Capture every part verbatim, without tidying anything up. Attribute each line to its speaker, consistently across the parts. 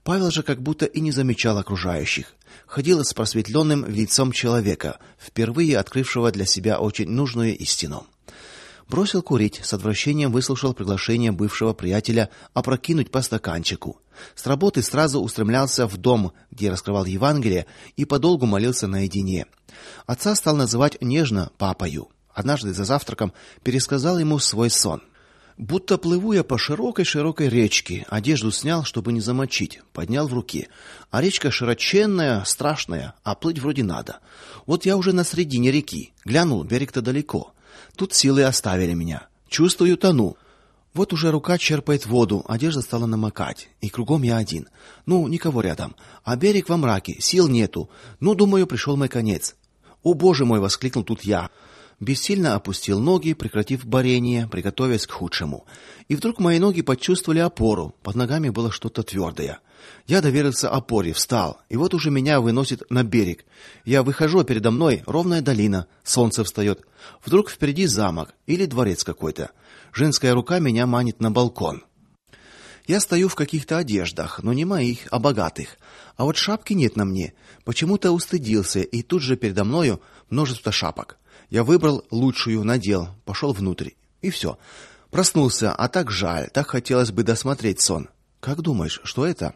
Speaker 1: Павел же как будто и не замечал окружающих. Ходил с просветленным лицом человека, впервые открывшего для себя очень нужную истину. Бросил курить, с отвращением выслушал приглашение бывшего приятеля опрокинуть по стаканчику. С работы сразу устремлялся в дом, где раскрывал Евангелие, и подолгу молился наедине. Отца стал называть нежно папою. Однажды за завтраком пересказал ему свой сон. Будто плыву я по широкой-широкой речке, одежду снял, чтобы не замочить, поднял в руки. А речка широченная, страшная, а плыть вроде надо. Вот я уже на середине реки, глянул, берег-то далеко. Тут силы оставили меня. Чувствую, тону. Вот уже рука черпает воду, одежда стала намокать, и кругом я один. Ну, никого рядом. А берег во мраке, сил нету. Ну, думаю, пришел мой конец. О, Боже мой, воскликнул тут я. Бессильно опустил ноги, прекратив борение, приготовясь к худшему. И вдруг мои ноги почувствовали опору. Под ногами было что-то твердое. Я доверился опоре, встал, и вот уже меня выносит на берег. Я выхожу, а передо мной ровная долина, солнце встает. Вдруг впереди замок или дворец какой-то. Женская рука меня манит на балкон. Я стою в каких-то одеждах, но не моих, а богатых. А вот шапки нет на мне. Почему-то устыдился, и тут же передо мною множество шапок. Я выбрал лучшую, надел, пошел внутрь. И все. Проснулся, а так жаль, так хотелось бы досмотреть сон. Как думаешь, что это?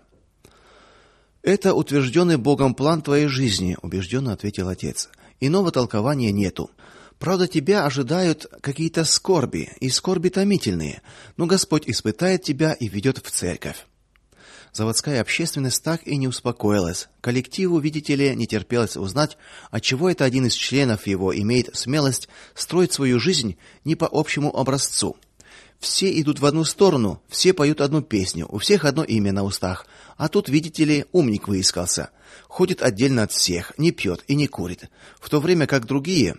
Speaker 1: Это утвержденный Богом план твоей жизни, убежденно ответил отец. Иного толкования нету. Правда, тебя ожидают какие-то скорби, и скорби томительные. Но Господь испытает тебя и ведет в церковь. Заводская общественность так и не успокоилась. Коллективу, видите ли, не терпелось узнать, отчего это один из членов его имеет смелость строить свою жизнь не по общему образцу. Все идут в одну сторону, все поют одну песню, у всех одно имя на устах. А тут, видите ли, умник выискался. Ходит отдельно от всех, не пьет и не курит, в то время как другие.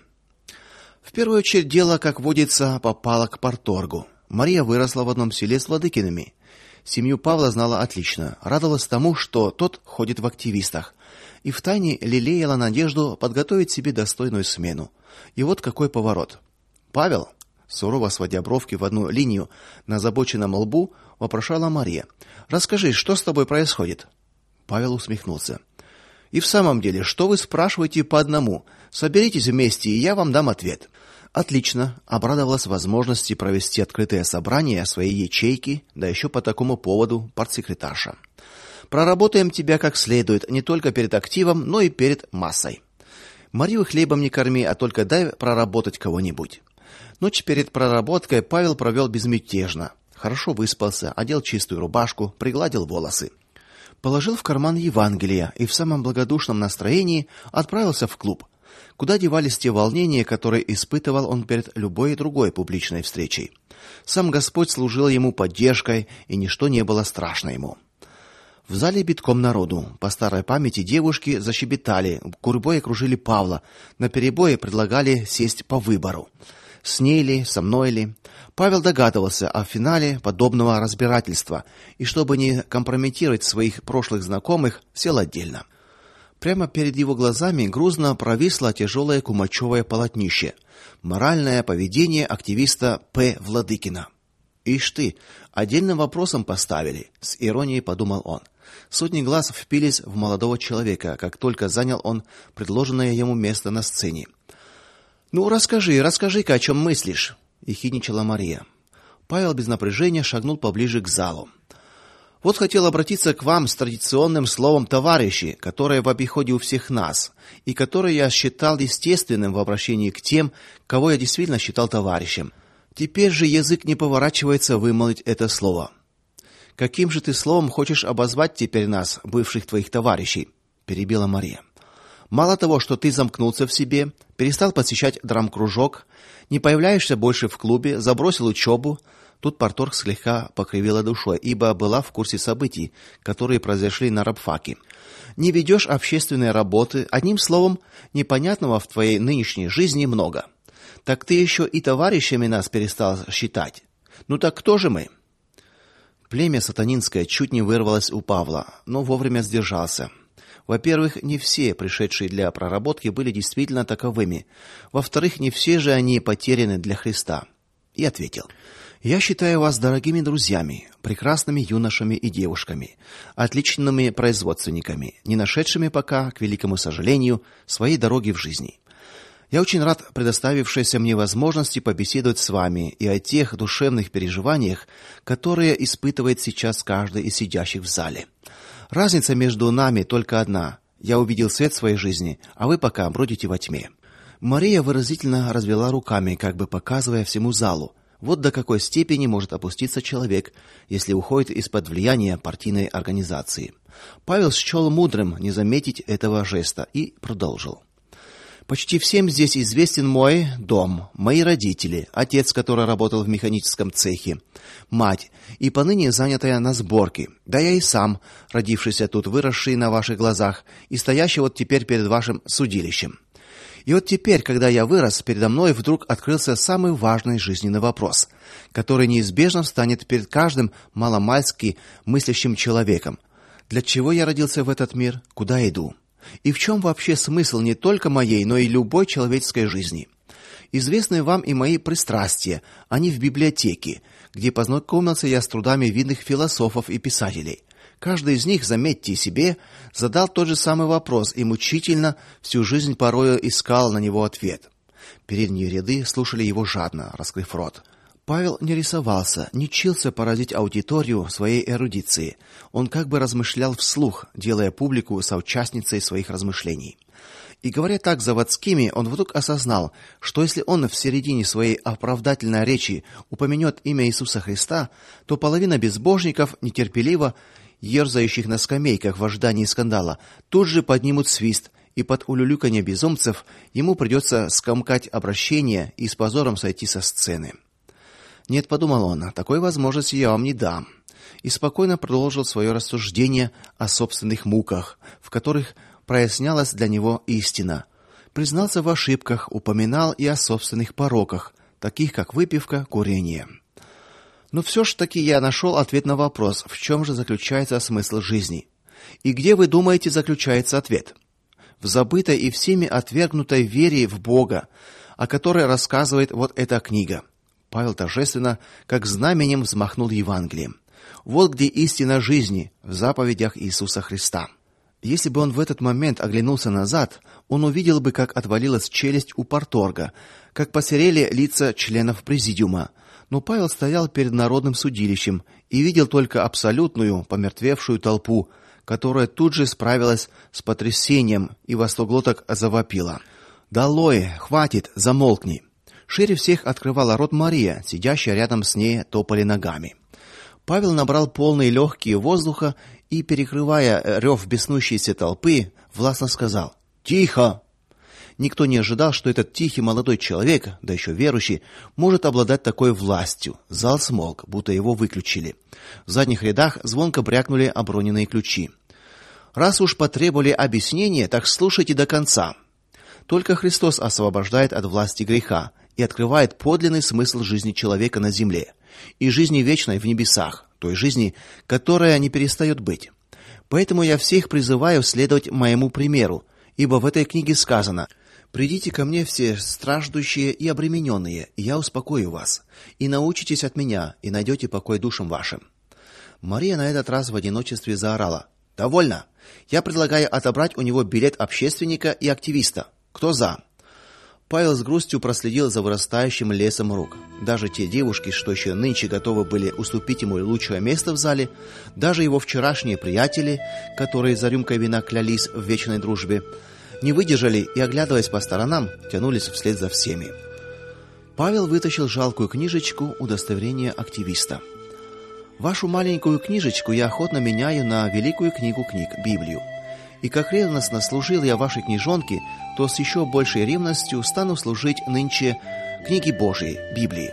Speaker 1: В первую очередь дело, как водится, попало к парторгу. Мария выросла в одном селе с Владыкиными. Семью Павла знала отлично, радовалась тому, что тот ходит в активистах, и втайне лелеяла надежду подготовить себе достойную смену. И вот какой поворот. Павел, сурово сводя бровки в одну линию на озабоченном лбу, вопрошала Мария: "Расскажи, что с тобой происходит?" Павел усмехнулся. "И в самом деле, что вы спрашиваете по одному? Соберитесь вместе, и я вам дам ответ." Отлично, обрадовалась возможности провести открытое собрание своей ячейки, да еще по такому поводу партсекретарша. Проработаем тебя как следует, не только перед активом, но и перед массой. Марию хлебом не корми, а только дай проработать кого-нибудь. Ночь перед проработкой Павел провел безмятежно. Хорошо выспался, одел чистую рубашку, пригладил волосы. Положил в карман Евангелие и в самом благодушном настроении отправился в клуб. Куда девались те волнения, которые испытывал он перед любой другой публичной встречей? Сам Господь служил ему поддержкой, и ничто не было страшно ему. В зале битком народу. По старой памяти девушки защебетали, гурьбой окружили Павла, наперебой предлагали сесть по выбору. С ней ли, со мной ли? Павел догадывался о финале подобного разбирательства, и чтобы не компрометировать своих прошлых знакомых, сел отдельно. Прямо перед его глазами грузно провисло тяжелое кумачевое полотнище. Моральное поведение активиста П. Владыкина. Ишь ты, отдельным вопросом поставили, с иронией подумал он. Сотни глаз впились в молодого человека, как только занял он предложенное ему место на сцене. Ну, расскажи, расскажи-ка, о чем мыслишь, ехидничала Мария. Павел без напряжения шагнул поближе к залу. Вот хотел обратиться к вам с традиционным словом товарищи, которое в обиходе у всех нас, и которое я считал естественным в обращении к тем, кого я действительно считал товарищем. Теперь же язык не поворачивается вымолвить это слово. Каким же ты словом хочешь обозвать теперь нас, бывших твоих товарищей? Перебила Мария. Мало того, что ты замкнулся в себе, перестал посещать драм-кружок, не появляешься больше в клубе, забросил учебу. Тут парторг слегка покривила душой, ибо была в курсе событий, которые произошли на рабфаке. Не ведешь общественной работы, одним словом, непонятного в твоей нынешней жизни много. Так ты еще и товарищами нас перестал считать. Ну так кто же мы? Племя сатанинское чуть не вырвалось у Павла, но вовремя сдержался. Во-первых, не все пришедшие для проработки были действительно таковыми. Во-вторых, не все же они потеряны для Христа. И ответил: Я считаю вас дорогими друзьями, прекрасными юношами и девушками, отличными производственниками, не нашедшими пока, к великому сожалению, своей дороги в жизни. Я очень рад предоставившейся мне возможности побеседовать с вами и о тех душевных переживаниях, которые испытывает сейчас каждый из сидящих в зале. Разница между нами только одна: я увидел свет своей жизни, а вы пока бродите во тьме. Мария выразительно развела руками, как бы показывая всему залу: вот до какой степени может опуститься человек, если уходит из-под влияния партийной организации. Павел счел мудрым не заметить этого жеста и продолжил: почти всем здесь известен мой дом, мои родители, отец, который работал в механическом цехе, мать и поныне занятая на сборке, да я и сам, родившийся тут, выросший на ваших глазах и стоящий вот теперь перед вашим судилищем. И вот теперь, когда я вырос, передо мной вдруг открылся самый важный жизненный вопрос, который неизбежно встанет перед каждым маломальски мыслящим человеком: для чего я родился в этот мир, куда иду? И в чем вообще смысл не только моей, но и любой человеческой жизни? Известны вам и мои пристрастия, они в библиотеке, где познакомился я с трудами видных философов и писателей. Каждый из них, заметьте себе, задал тот же самый вопрос и мучительно всю жизнь порою искал на него ответ. Передние ряды слушали его жадно, раскрыв рот. Павел не рисовался, не чился поразить аудиторию своей эрудицией. Он как бы размышлял вслух, делая публику соучастницей своих размышлений. И говоря так заводскими, он вдруг осознал, что если он в середине своей оправдательной речи упомянет имя Иисуса Христа, то половина безбожников, нетерпеливо ерзающих на скамейках в ожидании скандала, тут же поднимут свист, и под улюлюканье безумцев ему придется скомкать обращение и с позором сойти со сцены. Нет, подумал он, такой возможности я вам не дам. И спокойно продолжил свое рассуждение о собственных муках, в которых прояснялась для него истина. Признался в ошибках, упоминал и о собственных пороках, таких как выпивка, курение. Но все ж таки я нашел ответ на вопрос: в чем же заключается смысл жизни? И где, вы думаете, заключается ответ? В забытой и всеми отвергнутой вере в Бога, о которой рассказывает вот эта книга. Павел торжественно, как знаменем, взмахнул Евангелием. Вот где истина жизни, в заповедях Иисуса Христа. Если бы он в этот момент оглянулся назад, он увидел бы, как отвалилась челюсть у парторга, как посерели лица членов президиума. Но Павел стоял перед народным судилищем и видел только абсолютную помертвевшую толпу, которая тут же справилась с потрясением и во сто глоток завопила: «Долой! Хватит! Замолкни!» Шире всех открывала рот Мария, сидящая рядом с ней топали ногами. Павел набрал полные легкие воздуха и, перекрывая рев беснующейся толпы, властно сказал: «Тихо!» Никто не ожидал, что этот тихий молодой человек, да еще верующий, может обладать такой властью. Зал смолк, будто его выключили. В задних рядах звонко брякнули оброненные ключи. Раз уж потребовали объяснения, так слушайте до конца. Только Христос освобождает от власти греха и открывает подлинный смысл жизни человека на земле и жизни вечной в небесах, той жизни, которая не перестает быть. Поэтому я всех призываю следовать моему примеру, ибо в этой книге сказано: «Придите ко мне все страждущие и обремененные, и я успокою вас, и научитесь от меня, и найдете покой душам вашим». Мария на этот раз в одиночестве заорала: «Довольно! Я предлагаю отобрать у него билет общественника и активиста. Кто за?» Павел с грустью проследил за вырастающим лесом рук. Даже те девушки, что еще нынче готовы были уступить ему лучшее место в зале, даже его вчерашние приятели, которые за рюмкой вина клялись в вечной дружбе, не выдержали и, оглядываясь по сторонам, тянулись вслед за всеми. Павел вытащил жалкую книжечку удостоверения активиста. «Вашу маленькую книжечку я охотно меняю на великую книгу книг, Библию. И как ревностно служил я вашей книжонке, то с еще большей ревностью стану служить нынче книге Божией, Библии».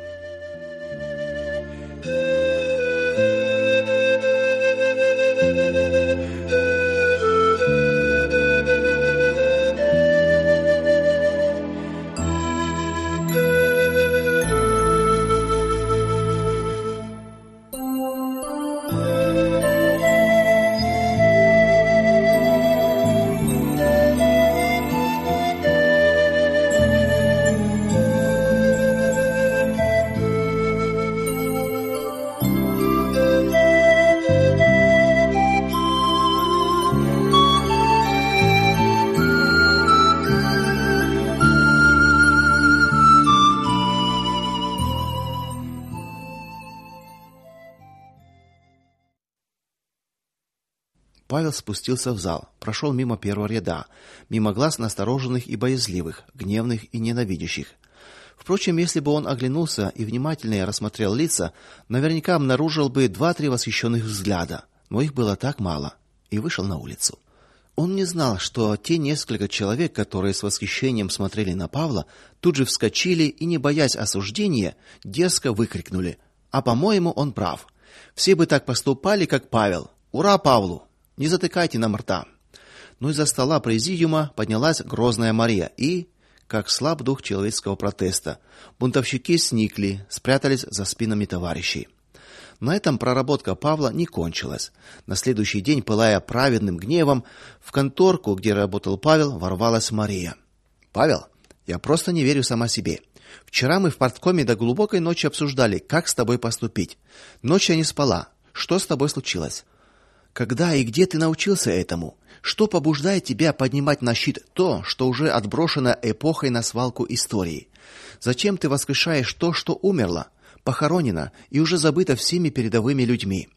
Speaker 1: Павел спустился в зал, прошел мимо первого ряда, мимо глаз настороженных и боязливых, гневных и ненавидящих. Впрочем, если бы он оглянулся и внимательнее рассмотрел лица, наверняка обнаружил бы два-три восхищенных взгляда, но их было так мало, и вышел на улицу. Он не знал, что те несколько человек, которые с восхищением смотрели на Павла, тут же вскочили и, не боясь осуждения, дерзко выкрикнули: "А по-моему, он прав. Все бы так поступали, как Павел. Ура Павлу! Не затыкайте нам рта". Но из-за стола президиума поднялась грозная Мария и, как слаб дух человеческого протеста, бунтовщики сникли, спрятались за спинами товарищей. На этом проработка Павла не кончилась. На следующий день, пылая праведным гневом, в конторку, где работал Павел, ворвалась Мария. "Павел, я просто не верю сама себе. Вчера мы в парткоме до глубокой ночи обсуждали, как с тобой поступить. Ночь я не спала. Что с тобой случилось? Когда и где ты научился этому? Что побуждает тебя поднимать на щит то, что уже отброшено эпохой на свалку истории? Зачем ты воскрешаешь то, что умерло, похоронено и уже забыто всеми передовыми людьми?"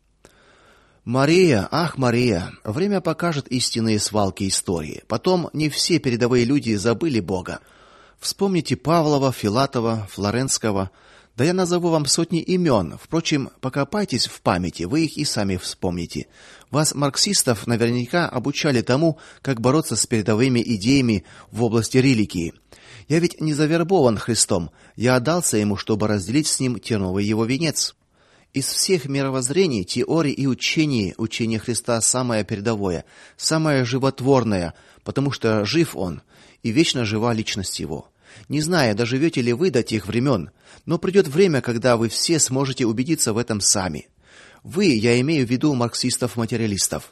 Speaker 1: Мария, ах, Мария, время покажет истинные свалки истории. Потом не все передовые люди забыли Бога. Вспомните Павлова, Филатова, Флоренского. Да я назову вам сотни имен. Впрочем, покопайтесь в памяти, вы их и сами вспомните. Вас, марксистов, наверняка обучали тому, как бороться с передовыми идеями в области религии. Я ведь не завербован Христом. Я отдался ему, чтобы разделить с ним терновый его венец. Из всех мировоззрений, теорий и учений, учение Христа самое передовое, самое животворное, потому что жив он, и вечно жива личность его. Не знаю, доживете ли вы до тех времен, но придет время, когда вы все сможете убедиться в этом сами. Вы, я имею в виду марксистов-материалистов.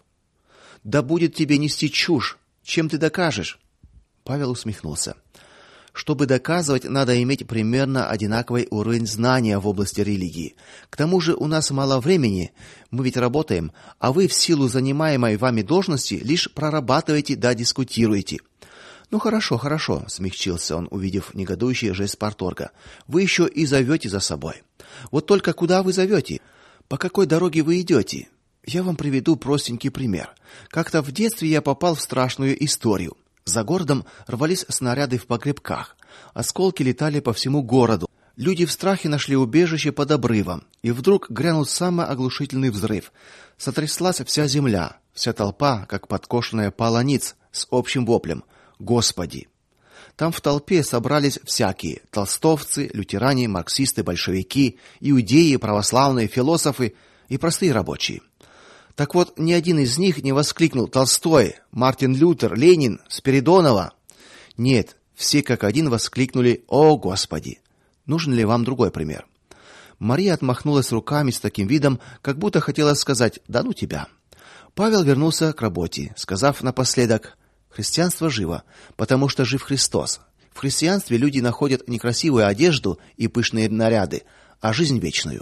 Speaker 1: Да будет тебе нести чушь. Чем ты докажешь? Павел усмехнулся. Чтобы доказывать, надо иметь примерно одинаковый уровень знания в области религии. К тому же у нас мало времени, мы ведь работаем, а вы в силу занимаемой вами должности лишь прорабатываете да дискутируете. Ну хорошо, хорошо, смягчился он, увидев негодующий жест парторга. Вы еще и зовете за собой. Вот только куда вы зовете? По какой дороге вы идете? Я вам приведу простенький пример. Как-то в детстве я попал в страшную историю. За городом рвались снаряды в погребках. Осколки летали по всему городу. Люди в страхе нашли убежище под обрывом, и вдруг грянул самый оглушительный взрыв. Сотряслась вся земля, вся толпа, как подкошенная пала ниц, с общим воплем: "Господи!" Там в толпе собрались всякие: толстовцы, лютеране, марксисты, большевики, иудеи, православные, философы и простые рабочие. Так вот, ни один из них не воскликнул: "Толстой, Мартин Лютер, Ленин, Спиридонова". Нет, все как один воскликнули: "О, Господи!" Нужен ли вам другой пример? Мария отмахнулась руками с таким видом, как будто хотела сказать: "Да ну тебя". Павел вернулся к работе, сказав напоследок: "Христианство живо, потому что жив Христос. В христианстве люди находят не красивую одежду и пышные наряды, а жизнь вечную".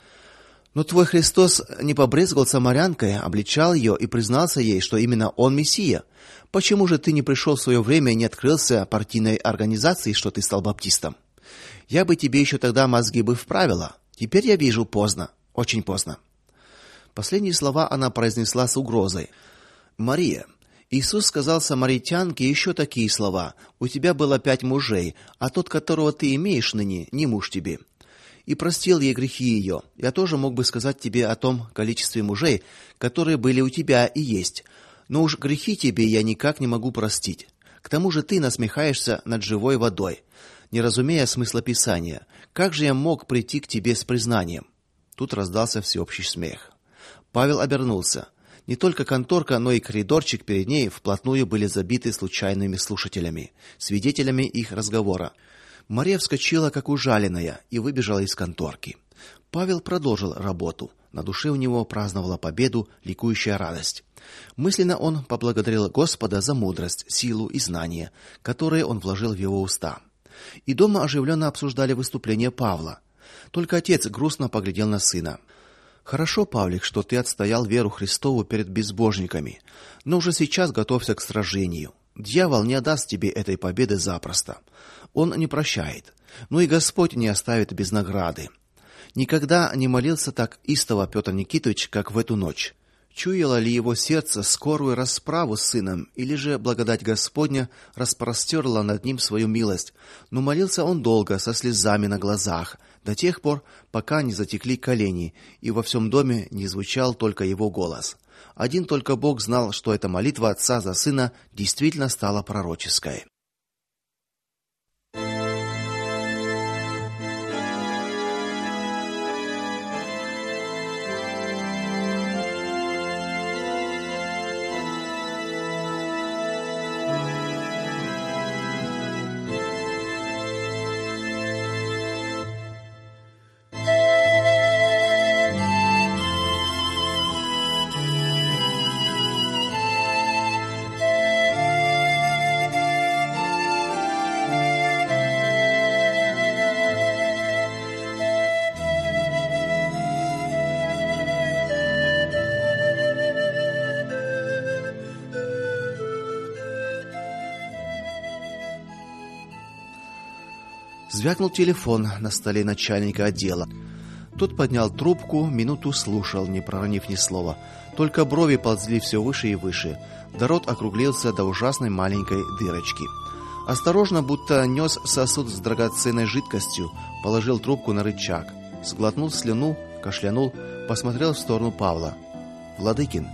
Speaker 1: Но твой Христос не побрезговал самарянкой, обличал ее и признался ей, что именно он Мессия. Почему же ты не пришел в свое время и не открылся партийной организации, что ты стал баптистом? Я бы тебе еще тогда мозги бы вправила. Теперь я вижу, поздно, очень поздно. Последние слова она произнесла с угрозой. Мария, Иисус сказал самаритянке еще такие слова: "У тебя было пять мужей, а тот, которого ты имеешь ныне, не муж тебе". И простил ей грехи ее. Я тоже мог бы сказать тебе о том количестве мужей, которые были у тебя и есть. Но уж грехи тебе я никак не могу простить. К тому же ты насмехаешься над живой водой, не разумея смысла Писания. Как же я мог прийти к тебе с признанием? Тут раздался всеобщий смех. Павел обернулся. Не только конторка, но и коридорчик перед ней вплотную были забиты случайными слушателями, свидетелями их разговора. Мария вскочила как ужаленная и выбежала из конторки. Павел продолжил работу. На душе у него праздновала победу ликующая радость. Мысленно он поблагодарил Господа за мудрость, силу и знания, которые он вложил в его уста. И дома оживленно обсуждали выступление Павла. Только отец грустно поглядел на сына. Хорошо, Павлик, что ты отстоял веру Христову перед безбожниками, но уже сейчас готовься к сражению. Дьявол не отдаст тебе этой победы запросто. Он не прощает, но и Господь не оставит без награды. Никогда не молился так истово Петр Никитович, как в эту ночь. Чуяло ли его сердце скорую расправу с сыном, или же благодать Господня распростерла над ним свою милость? Но молился он долго, со слезами на глазах, до тех пор, пока не затекли колени, и во всем доме не звучал только его голос. Один только Бог знал, что эта молитва отца за сына действительно стала пророческой. Звякнул телефон на столе начальника отдела. Тот поднял трубку, минуту слушал, не проронив ни слова. Только брови ползли все выше и выше, да рот округлился до ужасной маленькой дырочки. Осторожно, будто нес сосуд с драгоценной жидкостью, положил трубку на рычаг, сглотнул слюну, кашлянул, посмотрел в сторону Павла. Владыкин,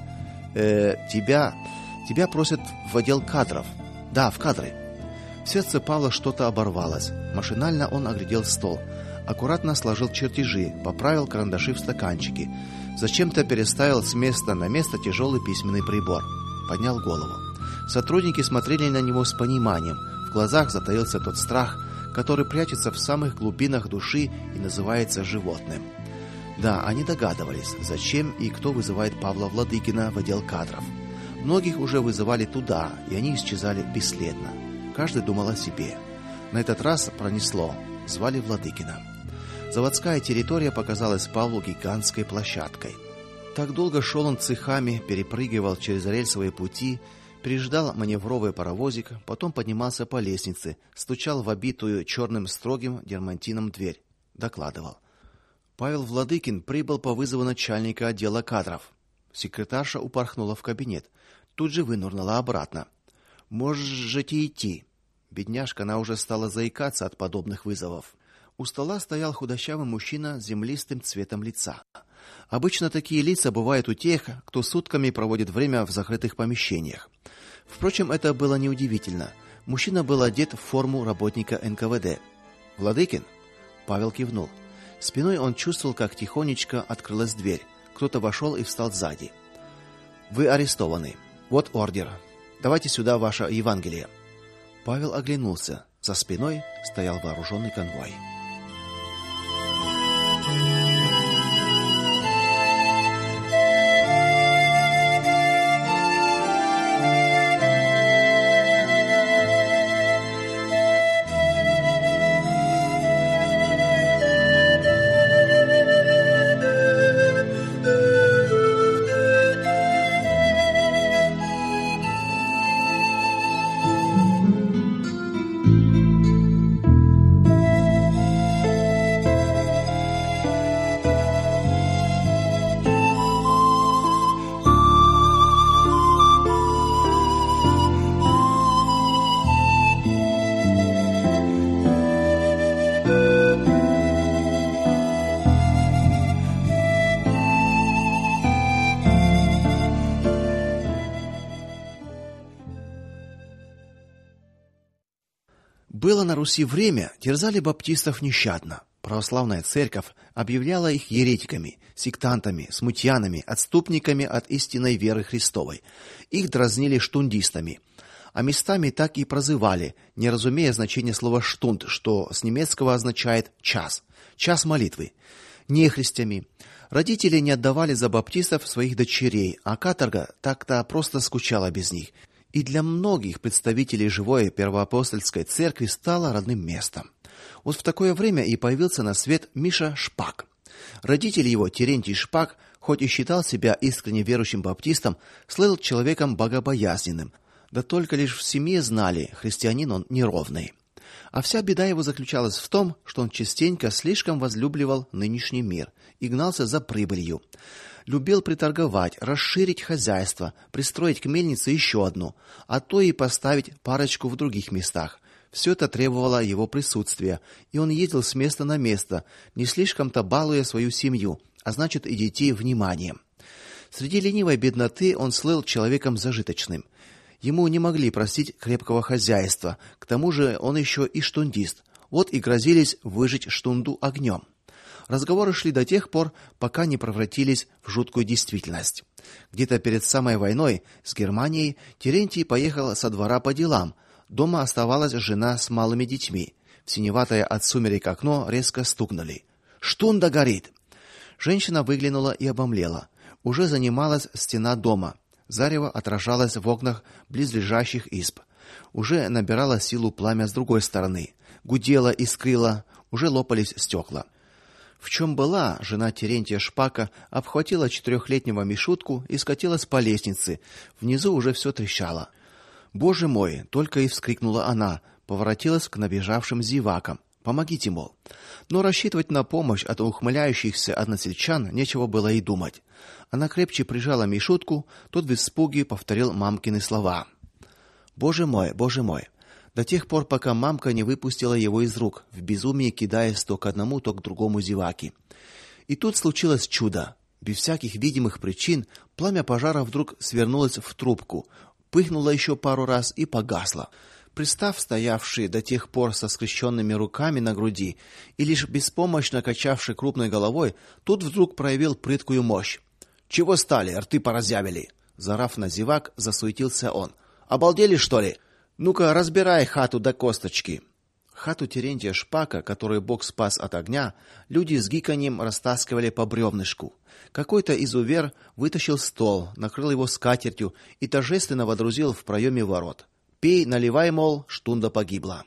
Speaker 1: э, тебя, тебя просят в отдел кадров. Да, в кадры. В сердце Павла что-то оборвалось. Машинально он оглядел стол, аккуратно сложил чертежи, поправил карандаши в стаканчике, зачем-то переставил с места на место тяжелый письменный прибор, поднял голову. Сотрудники смотрели на него с пониманием. В глазах затаился тот страх, который прячется в самых глубинах души и называется животным. Да, они догадывались, зачем и кто вызывает Павла Владыкина в отдел кадров. Многих уже вызывали туда, и они исчезали бесследно. Каждый думал о себе. На этот раз пронесло. Звали Владыкина. Заводская территория показалась Павлу гигантской площадкой. Так долго шел он цехами, перепрыгивал через рельсовые пути, переждал маневровый паровозик, потом поднимался по лестнице, стучал в обитую черным строгим дермантином дверь, докладывал: Павел Владыкин прибыл по вызову начальника отдела кадров. Секретарша упорхнула в кабинет, тут же вынырнула обратно. Можете идти. Бедняжка, она уже стала заикаться от подобных вызовов. У стола стоял худощавый мужчина с землистым цветом лица. Обычно такие лица бывают у тех, кто сутками проводит время в закрытых помещениях. Впрочем, это было неудивительно. Мужчина был одет в форму работника эн ка вэ дэ. Владыкин? Павел кивнул. Спиной он чувствовал, как тихонечко открылась дверь. Кто-то вошел и встал сзади. Вы арестованы. Вот ордер. Давайте сюда ваше Евангелие. Павел оглянулся. За спиной стоял вооруженный конвой. Было на Руси время, терзали баптистов нещадно. Православная церковь объявляла их еретиками, сектантами, смутьянами, отступниками от истинной веры Христовой. Их дразнили штундистами, а местами так и прозывали, не разумея значения слова штунд, что с немецкого означает час, час молитвы. Нехристями. Родители не отдавали за баптистов своих дочерей, а каторга так-то просто скучала без них. И для многих представителей живой первоапостольской церкви стала родным местом. Вот в такое время и появился на свет Миша Шпак. Родители его, Терентий Шпак, хоть и считал себя искренне верующим баптистом, слыл человеком богобоязненным. Да только лишь в семье знали, христианин он неровный. А вся беда его заключалась в том, что он частенько слишком возлюбливал нынешний мир и гнался за прибылью. Любил приторговать, расширить хозяйство, пристроить к мельнице еще одну, а то и поставить парочку в других местах. Все это требовало его присутствия, и он ездил с места на место, не слишком-то балуя свою семью, а значит и детей вниманием. Среди ленивой бедноты он слыл человеком зажиточным. Ему не могли простить крепкого хозяйства, к тому же он еще и штундист. Вот и грозились выжечь штунду огнем. Разговоры шли до тех пор, пока не превратились в жуткую действительность. Где-то перед самой войной с Германией Терентий поехал со двора по делам. Дома оставалась жена с малыми детьми. В синеватое от сумерек окно резко стукнули. Штунда горит. Женщина выглянула и обомлела. Уже занималась стена дома. Зарево отражалось в окнах близлежащих изб. Уже набирало силу пламя с другой стороны. Гудело, искрило, уже лопались стекла. В чем была, жена Терентия Шпака обхватила четырехлетнего Мишутку и скатилась по лестнице. Внизу уже все трещало. Боже мой, только и вскрикнула она, поворотилась к набежавшим зевакам. Помогите, мол. Но рассчитывать на помощь от ухмыляющихся односельчан нечего было и думать. Она крепче прижала Мишутку, тот в испуге повторил мамкины слова. Боже мой, боже мой. До тех пор, пока мамка не выпустила его из рук, в безумии кидаясь то к одному, то к другому зеваке. И тут случилось чудо. Без всяких видимых причин пламя пожара вдруг свернулось в трубку, пыхнуло еще пару раз и погасло. Пристав, стоявший до тех пор со скрещенными руками на груди и лишь беспомощно качавший крупной головой, тут вдруг проявил прыткую мощь. Чего стали, рты поразъявили? Зарав на зевак, засуетился он. Обалдели, что ли? Ну-ка, разбирай хату до косточки. Хату Терентия Шпака, которую Бог спас от огня, люди с гиканьем растаскивали по бревнышку. Какой-то изувер вытащил стол, накрыл его скатертью и торжественно водрузил в проеме ворот. Пей, наливай, мол, штунда погибла.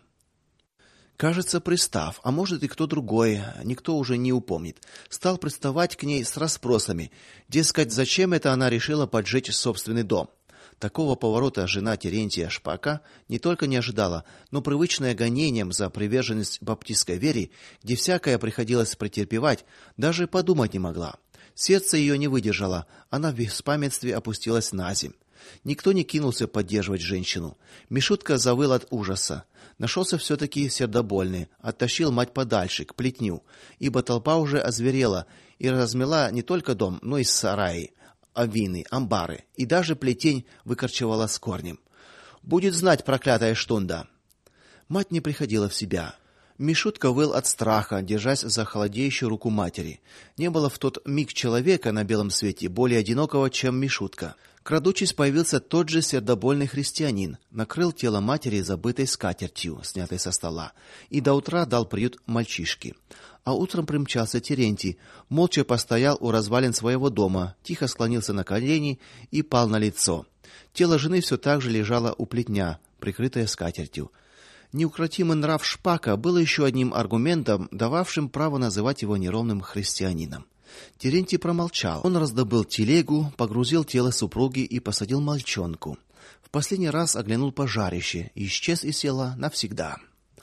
Speaker 1: Кажется, пристав, а может и кто другой, никто уже не упомнит, стал приставать к ней с расспросами, дескать, зачем это она решила поджечь собственный дом. Такого поворота жена Терентия Шпака не только не ожидала, но привычная гонениям за приверженность баптистской вере, где всякое приходилось претерпевать, даже подумать не могла. Сердце ее не выдержало, она в беспамятстве опустилась наземь. Никто не кинулся поддерживать женщину. Мишутка завыл от ужаса. Нашелся все-таки сердобольный, оттащил мать подальше, к плетню, ибо толпа уже озверела и размела не только дом, но и сараи, авины, амбары, и даже плетень выкорчевала с корнем. Будет знать проклятая штунда. Мать не приходила в себя. Мишутка выл от страха, держась за холодеющую руку матери. Не было в тот миг человека на белом свете более одинокого, чем Мишутка. Крадучись, появился тот же сердобольный христианин, накрыл тело матери забытой скатертью, снятой со стола, и до утра дал приют мальчишке. А утром примчался Терентий, молча постоял у развалин своего дома, тихо склонился на колени и пал на лицо. Тело жены все так же лежало у плетня, прикрытое скатертью. Неукротимый нрав Шпака был еще одним аргументом, дававшим право называть его неровным христианином. Терентий промолчал. Он раздобыл телегу, погрузил тело супруги и посадил мальчонку. В последний раз оглянул пожарище и исчез из села навсегда.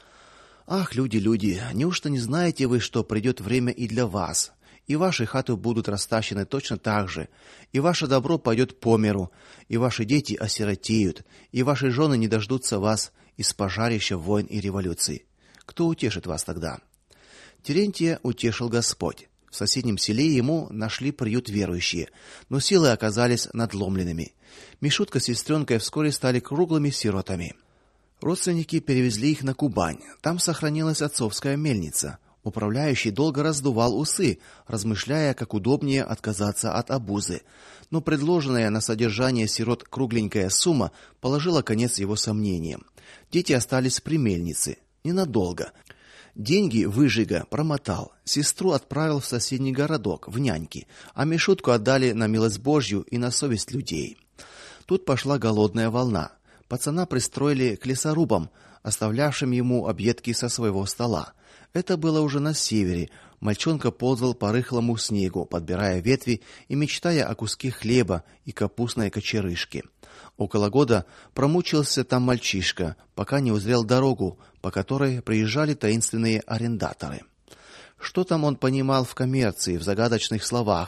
Speaker 1: Ах, люди, люди, неужто не знаете вы, что придет время и для вас? И ваши хаты будут растащены точно так же, и ваше добро пойдет по миру, и ваши дети осиротеют, и ваши жены не дождутся вас из пожарища войн и революций. Кто утешит вас тогда? Терентия утешил Господь. В соседнем селе ему нашли приют верующие, но силы оказались надломленными. Мишутка с сестренкой вскоре стали круглыми сиротами. Родственники перевезли их на Кубань. Там сохранилась отцовская мельница. Управляющий долго раздувал усы, размышляя, как удобнее отказаться от обузы. Но предложенная на содержание сирот кругленькая сумма положила конец его сомнениям. Дети остались при мельнице. Ненадолго. Деньги Выжига промотал, сестру отправил в соседний городок, в няньки, а Мишутку отдали на милость Божью и на совесть людей. Тут пошла голодная волна. Пацана пристроили к лесорубам, оставлявшим ему объедки со своего стола. Это было уже на севере. Мальчонка ползал по рыхлому снегу, подбирая ветви и мечтая о куске хлеба и капустной кочерышке. Около года промучился там мальчишка, пока не узрел дорогу, по которой приезжали таинственные арендаторы. Что там он понимал в коммерции, в загадочных словах?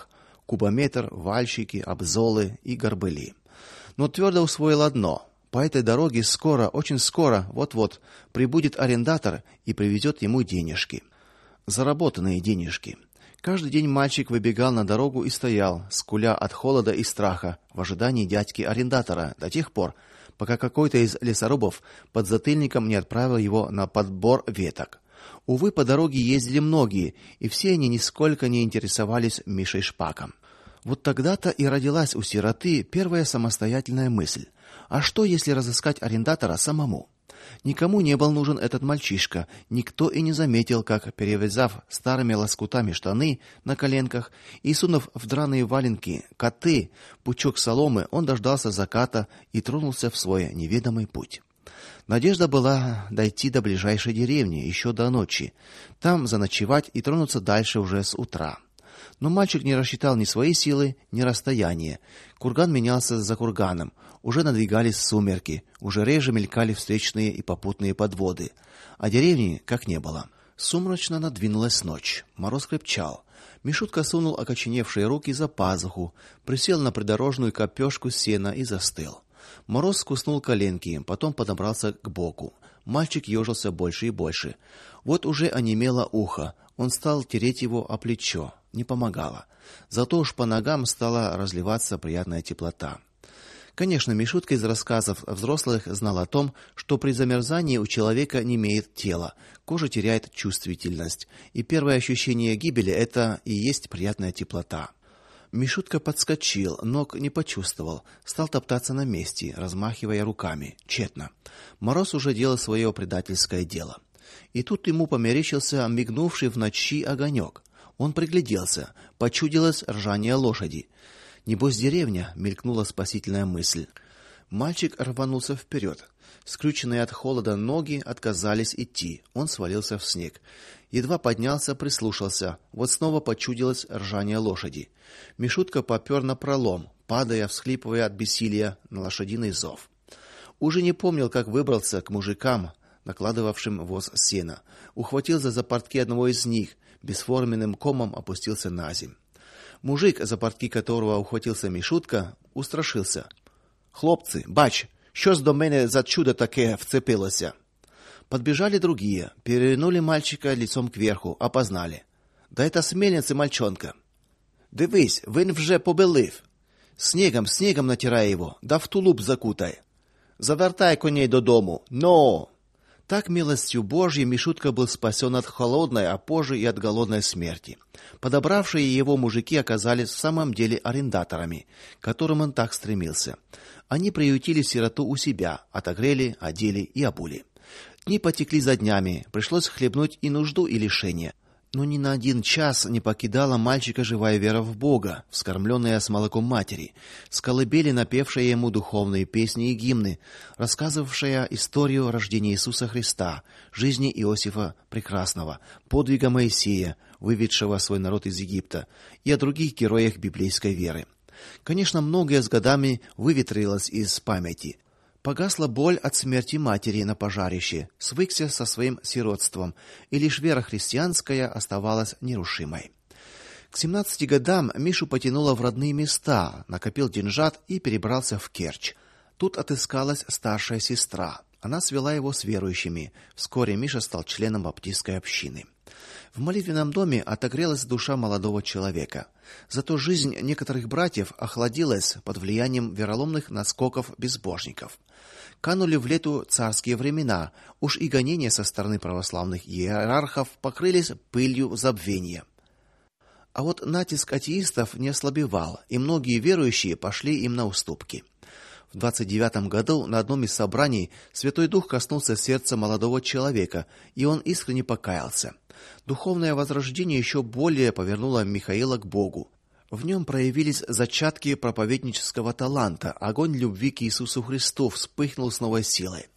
Speaker 1: кубометр, вальщики, обзолы и горбыли. Но твердо усвоил одно: по этой дороге скоро, очень скоро, вот-вот прибудет арендатор и привезет ему денежки. Заработанные денежки. Каждый день мальчик выбегал на дорогу и стоял, скуля от холода и страха, в ожидании дядьки-арендатора до тех пор, пока какой-то из лесорубов под затыльником не отправил его на подбор веток. Увы, по дороге ездили многие, и все они нисколько не интересовались Мишей Шпаком. Вот тогда-то и родилась у сироты первая самостоятельная мысль: а что, если разыскать арендатора самому? Никому не был нужен этот мальчишка, никто и не заметил, как, перевязав старыми лоскутами штаны на коленках и сунув в драные валенки коты пучок соломы, он дождался заката и тронулся в свой неведомый путь. Надежда была дойти до ближайшей деревни еще до ночи, там заночевать и тронуться дальше уже с утра. Но мальчик не рассчитал ни свои силы, ни расстояние. Курган менялся за курганом, уже надвигались сумерки, уже реже мелькали встречные и попутные подводы, а деревни как не было. Сумрачно надвинулась ночь. Мороз крепчал. Мишутка сунул окоченевшие руки за пазуху, присел на придорожную копёшку сена и застыл. Мороз скуснул коленки, потом подобрался к боку. Мальчик ежился больше и больше. Вот уже онемело ухо. Он стал тереть его о плечо. Не помогало. Зато уж по ногам стала разливаться приятная теплота. Конечно, Мишутка из рассказов взрослых знал о том, что при замерзании у человека немеет тело, кожа теряет чувствительность, и первое ощущение гибели это и есть приятная теплота. Мишутка подскочил, ног не почувствовал, стал топтаться на месте, размахивая руками. Тщетно. Мороз уже делал свое предательское дело. И тут ему померещился мигнувший в ночи огонек. Он пригляделся, почудилось ржание лошади. Небось деревня, мелькнула спасительная мысль. Мальчик рванулся вперед. Скрюченные от холода ноги отказались идти. Он свалился в снег. Едва поднялся, прислушался. Вот снова почудилось ржание лошади. Мишутка попёр напролом, падая, всхлипывая от бессилия на лошадиный зов. Уже не помнил, как выбрался к мужикам, накладывавшим воз сена. Ухватил за запортки одного из них, бесформенным комом опустился наземь. Мужик, за портки которого ухватился Мишутка, устрашился. Хлопці, бач, щось до мене за чудо таке вцепилося. Подбежали другие, перевернули мальчика лицом кверху, опознали. Да это с мельниці мальчонка. Дивись, він вже побелив. Снегом, снегом натирай его, да в тулуп закутай. Завертай коней додому. Но! Так милостью Божьей Мишутка был спасен от холодной, а позже и от голодной смерти. Подобравшие его мужики оказались в самом деле арендаторами, к которым он так стремился. Они приютили сироту у себя, отогрели, одели и обули. Дни потекли за днями, пришлось хлебнуть и нужду, и лишение. Но ни на один час не покидала мальчика живая вера в Бога, вскормленная с молоком матери, с колыбели напевшая ему духовные песни и гимны, рассказывавшая историю рождения Иисуса Христа, жизни Иосифа Прекрасного, подвига Моисея, выведшего свой народ из Египта, и о других героях библейской веры. Конечно, многое с годами выветрилось из памяти. Погасла боль от смерти матери на пожарище, свыкся со своим сиротством, и лишь вера христианская оставалась нерушимой. К семнадцати годам Мишу потянуло в родные места, накопил деньжат и перебрался в Керчь. Тут отыскалась старшая сестра. Она свела его с верующими. Вскоре Миша стал членом баптистской общины. В молитвенном доме отогрелась душа молодого человека. Зато жизнь некоторых братьев охладилась под влиянием вероломных наскоков безбожников. Канули в лету царские времена, уж и гонения со стороны православных иерархов покрылись пылью забвения. А вот натиск атеистов не ослабевал, и многие верующие пошли им на уступки. В двадцать девятом году на одном из собраний Святой Дух коснулся сердца молодого человека, и он искренне покаялся. Духовное возрождение еще более повернуло Михаила к Богу. В нем проявились зачатки проповеднического таланта, огонь любви к Иисусу Христу вспыхнул с новой силой.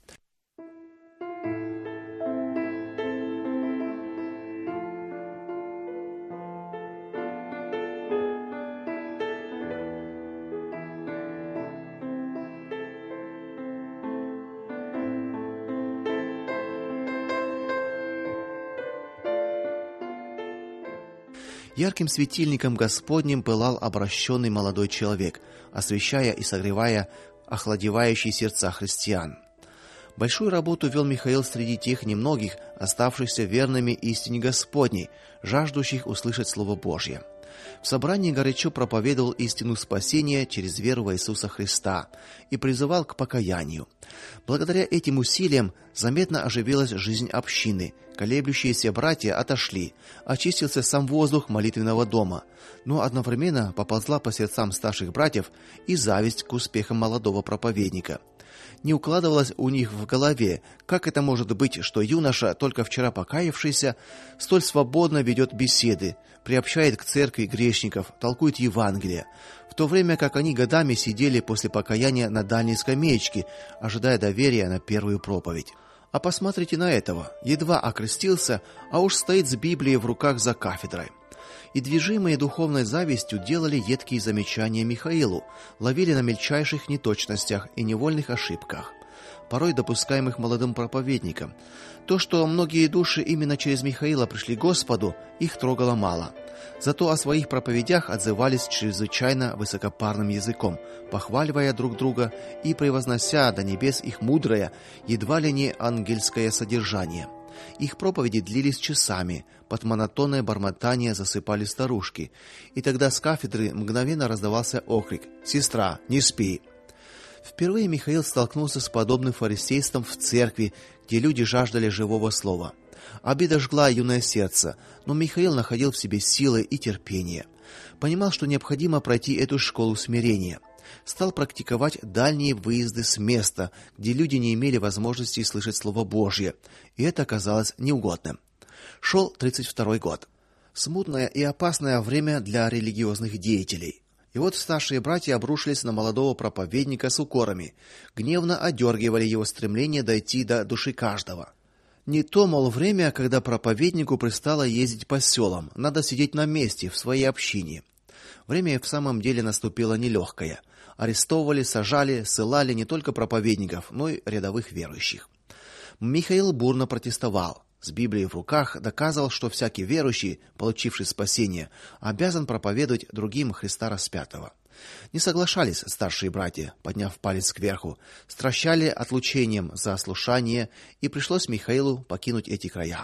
Speaker 1: Ярким светильником Господним пылал обращенный молодой человек, освещая и согревая охладевающие сердца христиан. Большую работу вел Михаил среди тех немногих, оставшихся верными истине Господней, жаждущих услышать слово Божье. В собрании горячо проповедовал истину спасения через веру в Иисуса Христа и призывал к покаянию. Благодаря этим усилиям заметно оживилась жизнь общины. Колеблющиеся братья отошли, очистился сам воздух молитвенного дома, но одновременно поползла по сердцам старших братьев и зависть к успехам молодого проповедника. Не укладывалось у них в голове, как это может быть, что юноша, только вчера покаявшийся, столь свободно ведет беседы, приобщает к церкви грешников, толкует Евангелие, в то время как они годами сидели после покаяния на дальней скамеечке, ожидая доверия на первую проповедь. А посмотрите на этого, едва окрестился, а уж стоит с Библией в руках за кафедрой. И движимые духовной завистью делали едкие замечания Михаилу, ловили на мельчайших неточностях и невольных ошибках, порой допускаемых молодым проповедником. То, что многие души именно через Михаила пришли к Господу, их трогало мало. Зато о своих проповедях отзывались чрезвычайно высокопарным языком, похваливая друг друга и превознося до небес их мудрое, едва ли не ангельское содержание. Их проповеди длились часами, под монотонное бормотание засыпали старушки, и тогда с кафедры мгновенно раздавался окрик: «Сестра, не спи!». Впервые Михаил столкнулся с подобным фарисейством в церкви, где люди жаждали живого слова. Обида жгла юное сердце, но Михаил находил в себе силы и терпение. Понимал, что необходимо пройти эту школу смирения. Стал практиковать дальние выезды с места, где люди не имели возможности слышать слово Божье, и это оказалось неугодным. Шел тридцать второй год. Смутное и опасное время для религиозных деятелей. И вот старшие братья обрушились на молодого проповедника с укорами, гневно одергивали его стремление дойти до души каждого. Не то, мол, время, когда проповеднику пристало ездить по селам, надо сидеть на месте в своей общине. Время в самом деле наступило нелегкое. Арестовывали, сажали, ссылали не только проповедников, но и рядовых верующих. Михаил бурно протестовал. С Библией в руках доказывал, что всякий верующий, получивший спасение, обязан проповедовать другим Христа распятого. Не соглашались старшие братья, подняв палец кверху, стращали отлучением за ослушание, и пришлось Михаилу покинуть эти края.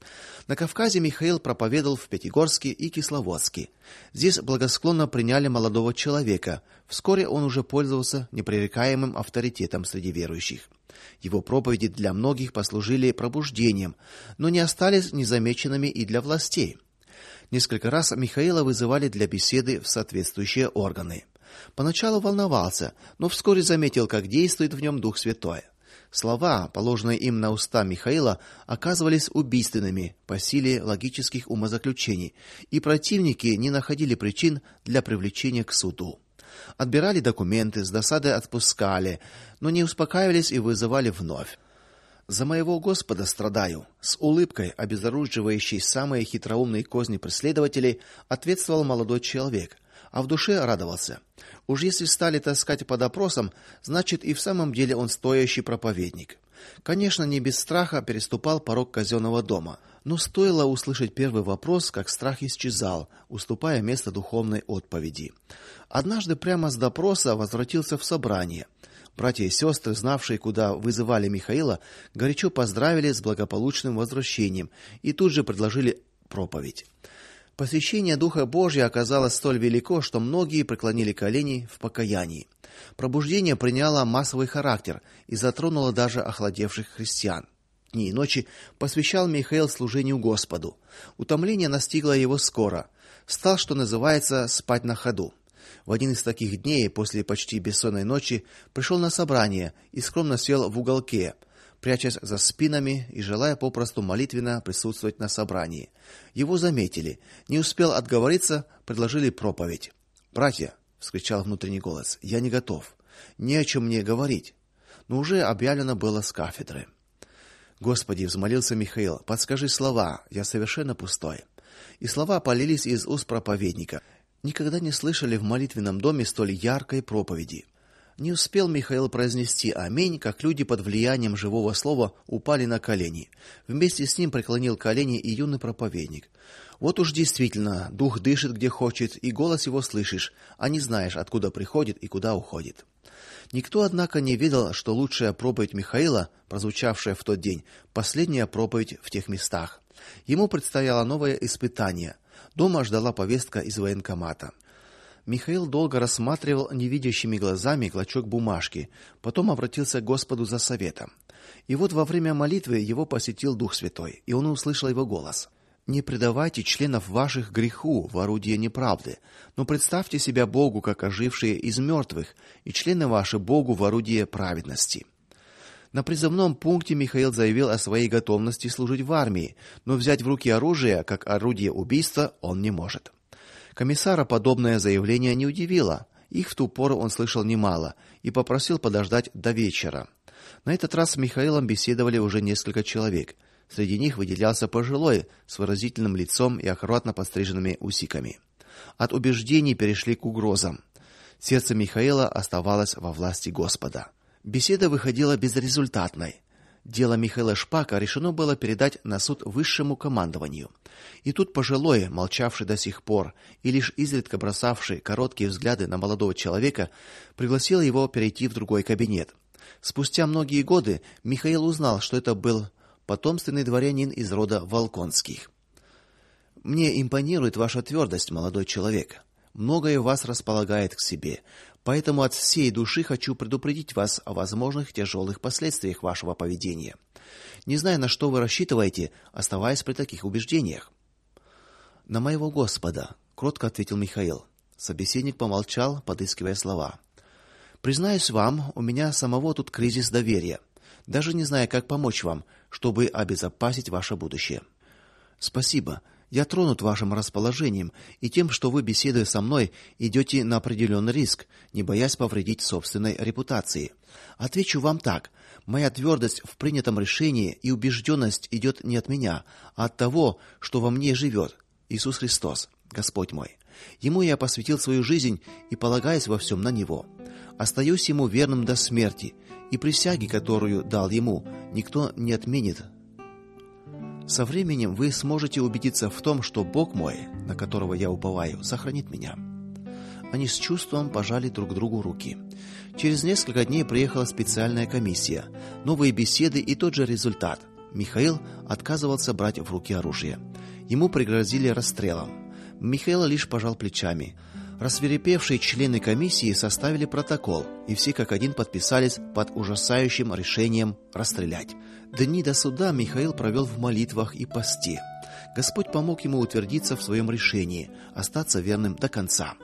Speaker 1: На Кавказе Михаил проповедовал в Пятигорске и Кисловодске. Здесь благосклонно приняли молодого человека. Вскоре он уже пользовался непререкаемым авторитетом среди верующих. Его проповеди для многих послужили пробуждением, но не остались незамеченными и для властей. Несколько раз Михаила вызывали для беседы в соответствующие органы. Поначалу волновался, но вскоре заметил, как действует в нем Дух Святой. Слова, положенные им на уста Михаила, оказывались убийственными по силе логических умозаключений, и противники не находили причин для привлечения к суду. Отбирали документы, с досадой отпускали, но не успокаивались и вызывали вновь. «За моего Господа страдаю», — с улыбкой, обезоруживающей самые хитроумные козни преследователей, ответствовал молодой человек, а в душе радовался. Уж если стали таскать под опросом, значит и в самом деле он стоящий проповедник. Конечно, не без страха переступал порог казенного дома, но стоило услышать первый вопрос, как страх исчезал, уступая место духовной отповеди. Однажды прямо с допроса возвратился в собрание. Братья и сестры, знавшие, куда вызывали Михаила, горячо поздравили с благополучным возвращением и тут же предложили проповедь. Посвящение Духа Божия оказалось столь велико, что многие преклонили колени в покаянии. Пробуждение приняло массовый характер и затронуло даже охладевших христиан. Дни и ночи посвящал Михаил служению Господу. Утомление настигло его скоро. Стал, что называется, спать на ходу. В один из таких дней, после почти бессонной ночи, пришел на собрание и скромно сел в уголке, прячась за спинами и желая попросту молитвенно присутствовать на собрании. Его заметили. Не успел отговориться, предложили проповедь. «Братья», — вскричал внутренний голос, — «я не готов. Не о чем мне говорить». Но уже объявлено было с кафедры. «Господи», — взмолился Михаил, — «подскажи слова, я совершенно пустой». И слова полились из уст проповедника. Никогда не слышали в молитвенном доме столь яркой проповеди. Не успел Михаил произнести аминь, как люди под влиянием живого слова упали на колени. Вместе с ним преклонил колени и юный проповедник. Вот уж действительно, дух дышит где хочет, и голос его слышишь, а не знаешь, откуда приходит и куда уходит. Никто, однако, не ведал, что лучшая проповедь Михаила, прозвучавшая в тот день, последняя проповедь в тех местах. Ему предстояло новое испытание. Дома ждала повестка из военкомата. Михаил долго рассматривал невидящими глазами клочок бумажки, потом обратился к Господу за советом. И вот во время молитвы его посетил Дух Святой, и он услышал его голос: «Не предавайте членов ваших греху в орудие неправды, но представьте себя Богу, как ожившие из мертвых, и члены ваши Богу в орудие праведности». На призывном пункте Михаил заявил о своей готовности служить в армии, но взять в руки оружие как орудие убийства он не может. Комиссара подобное заявление не удивило. Их в ту пору он слышал немало и попросил подождать до вечера. На этот раз с Михаилом беседовали уже несколько человек. Среди них выделялся пожилой с выразительным лицом и аккуратно подстриженными усиками. От убеждений перешли к угрозам. Сердце Михаила оставалось во власти Господа. Беседа выходила безрезультатной. Дело Михаила Шпака решено было передать на суд высшему командованию. И тут пожилой, молчавший до сих пор и лишь изредка бросавший короткие взгляды на молодого человека, пригласил его перейти в другой кабинет. Спустя многие годы Михаил узнал, что это был потомственный дворянин из рода Волконских. Мне импонирует ваша твердость, молодой человек. Многое вас располагает к себе. Поэтому от всей души хочу предупредить вас о возможных тяжелых последствиях вашего поведения. Не знаю, на что вы рассчитываете, оставаясь при таких убеждениях. На моего Господа, кротко ответил Михаил. Собеседник помолчал, подыскивая слова. Признаюсь вам, у меня самого тут кризис доверия. Даже не знаю, как помочь вам, чтобы обезопасить ваше будущее. Спасибо. Я тронут вашим расположением и тем, что вы, беседуя со мной, идете на определенный риск, не боясь повредить собственной репутации. Отвечу вам так: моя твердость в принятом решении и убежденность идет не от меня, а от того, что во мне живет Иисус Христос, Господь мой. Ему я посвятил свою жизнь и полагаюсь во всем на него. Остаюсь ему верным до смерти, и присяги, которую дал ему, никто не отменит. Со временем вы сможете убедиться в том, что Бог мой, на которого я уповаю, сохранит меня. Они с чувством пожали друг другу руки. Через несколько дней приехала специальная комиссия. Новые беседы и тот же результат. Михаил отказывался брать в руки оружие. Ему пригрозили расстрелом. Михаил лишь пожал плечами. Рассвирепевшие члены комиссии составили протокол, и все как один подписались под ужасающим решением расстрелять. Дни до суда Михаил провел в молитвах и посте. Господь помог ему утвердиться в своем решении, остаться верным до конца.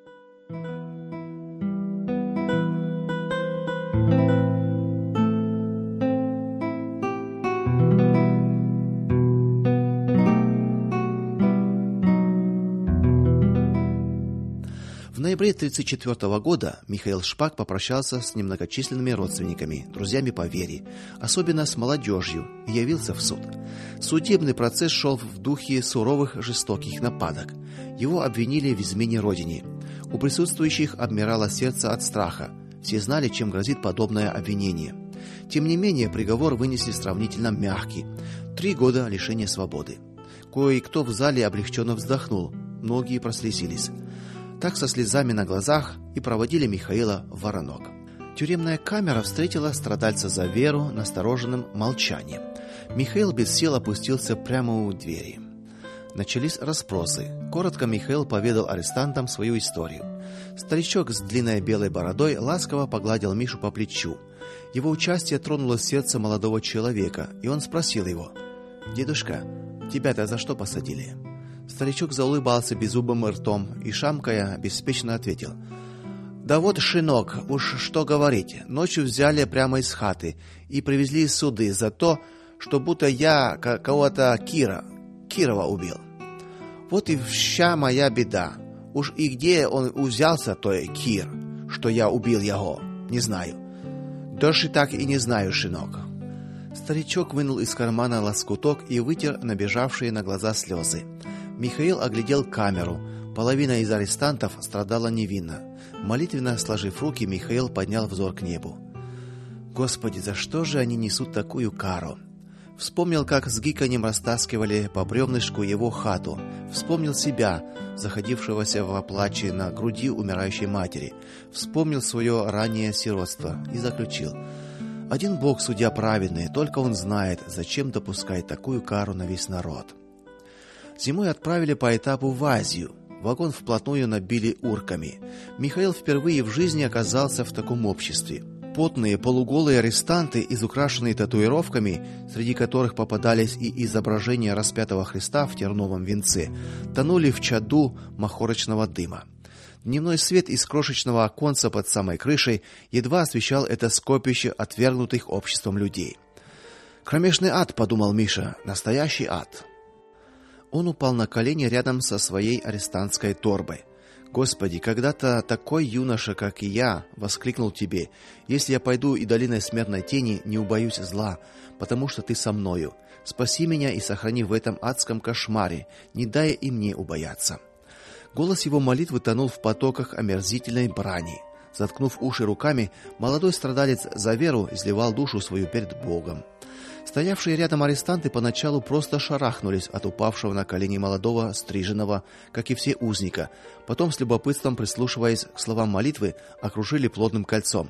Speaker 1: В ноябре тридцать четвёртого года Михаил Шпак попрощался с немногочисленными родственниками, друзьями по вере, особенно с молодежью, и явился в суд. Судебный процесс шел в духе суровых, жестоких нападок. Его обвинили в измене родине. У присутствующих обмирало сердце от страха. Все знали, чем грозит подобное обвинение. Тем не менее, приговор вынесли сравнительно мягкий – три года лишения свободы. Кое-кто в зале облегченно вздохнул, многие прослезились. Так со слезами на глазах и проводили Михаила в Воронок. Тюремная камера встретила страдальца за веру настороженным молчанием. Михаил без сил опустился прямо у двери. Начались расспросы. Коротко Михаил поведал арестантам свою историю. Старичок с длинной белой бородой ласково погладил Мишу по плечу. Его участие тронуло сердце молодого человека, и он спросил его: "Дедушка, тебя-то за что посадили?" Старичок заулыбался беззубым ртом и, шамкая, беспечно ответил: "Да вот, шинок, уж что говорить, ночью взяли прямо из хаты и привезли из суды за то, что будто я кого-то Кира, Кирова убил. Вот и вся моя беда. Уж и где он взялся, той Кир, что я убил его, не знаю. Дальше так и не знаю, шинок". Старичок вынул из кармана лоскуток и вытер набежавшие на глаза слезы. Михаил оглядел камеру, Половина из арестантов страдала невинно. Молитвенно сложив руки, Михаил поднял взор к небу. Господи, за что же они несут такую кару? Вспомнил, как с гиканьем растаскивали по бревнышку его хату. Вспомнил себя, заходившегося в плаче на груди умирающей матери. Вспомнил свое раннее сиротство и заключил: один Бог судья праведный, только он знает, зачем допускать такую кару на весь народ. Зимой отправили по этапу в Азию. Вагон вплотную набили урками. Михаил впервые в жизни оказался в таком обществе. Потные полуголые арестанты, изукрашенные татуировками, среди которых попадались и изображения распятого Христа в терновом венце, тонули в чаду махорочного дыма. Дневной свет из крошечного оконца под самой крышей едва освещал это скопище отвергнутых обществом людей. Кромешный ад, подумал Миша, настоящий ад. Он упал на колени рядом со своей арестантской торбой. Господи, когда-то такой юноша, как и я, воскликнул тебе: если я пойду и долиной смертной тени, не убоюсь зла, потому что ты со мною. Спаси меня и сохрани в этом адском кошмаре, не дай и мне убояться. Голос его молитвы тонул в потоках омерзительной брани. Заткнув уши руками, молодой страдалец за веру изливал душу свою перед Богом. Стоявшие рядом арестанты поначалу просто шарахнулись от упавшего на колени молодого стриженого, как и все узника. Потом с любопытством, прислушиваясь к словам молитвы, окружили плотным кольцом.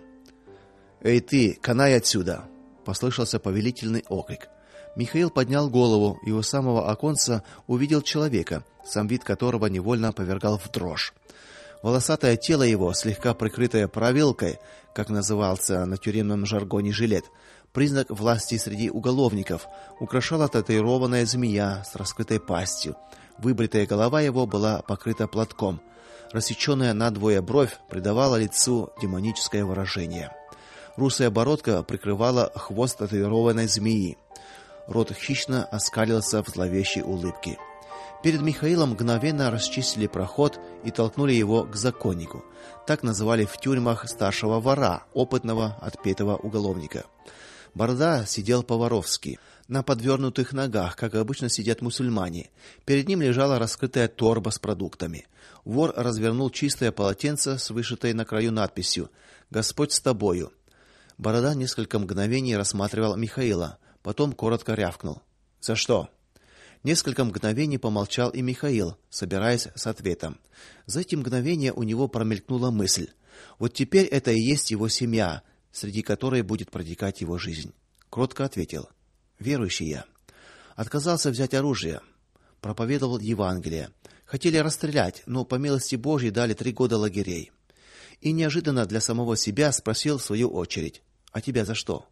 Speaker 1: "Эй ты, канай отсюда!" послышался повелительный окрик. Михаил поднял голову и у самого оконца увидел человека, сам вид которого невольно повергал в дрожь. Волосатое тело его, слегка прикрытое провилкой, как назывался на тюремном жаргоне жилет, признак власти среди уголовников, украшала татуированная змея с раскрытой пастью. Выбритая голова его была покрыта платком. Рассеченная надвое бровь придавала лицу демоническое выражение. Русая бородка прикрывала хвост татуированной змеи. Рот хищно оскалился в зловещей улыбке. Перед Михаилом мгновенно расчистили проход и толкнули его к законнику. Так называли в тюрьмах старшего вора, опытного, отпетого уголовника. Борода сидел по-воровски, на подвернутых ногах, как обычно сидят мусульмане. Перед ним лежала раскрытая торба с продуктами. Вор развернул чистое полотенце с вышитой на краю надписью: "Господь с тобою". Борода несколько мгновений рассматривал Михаила, потом коротко рявкнул: "За что?" Несколько мгновений помолчал и Михаил, собираясь с ответом. За эти мгновения у него промелькнула мысль: вот теперь это и есть его семья, среди которой будет протекать его жизнь. Кротко ответил: "Верующий я. Отказался взять оружие, проповедовал Евангелие. Хотели расстрелять, но по милости Божьей дали три года лагерей". И неожиданно для самого себя спросил в свою очередь: "А тебя за что?"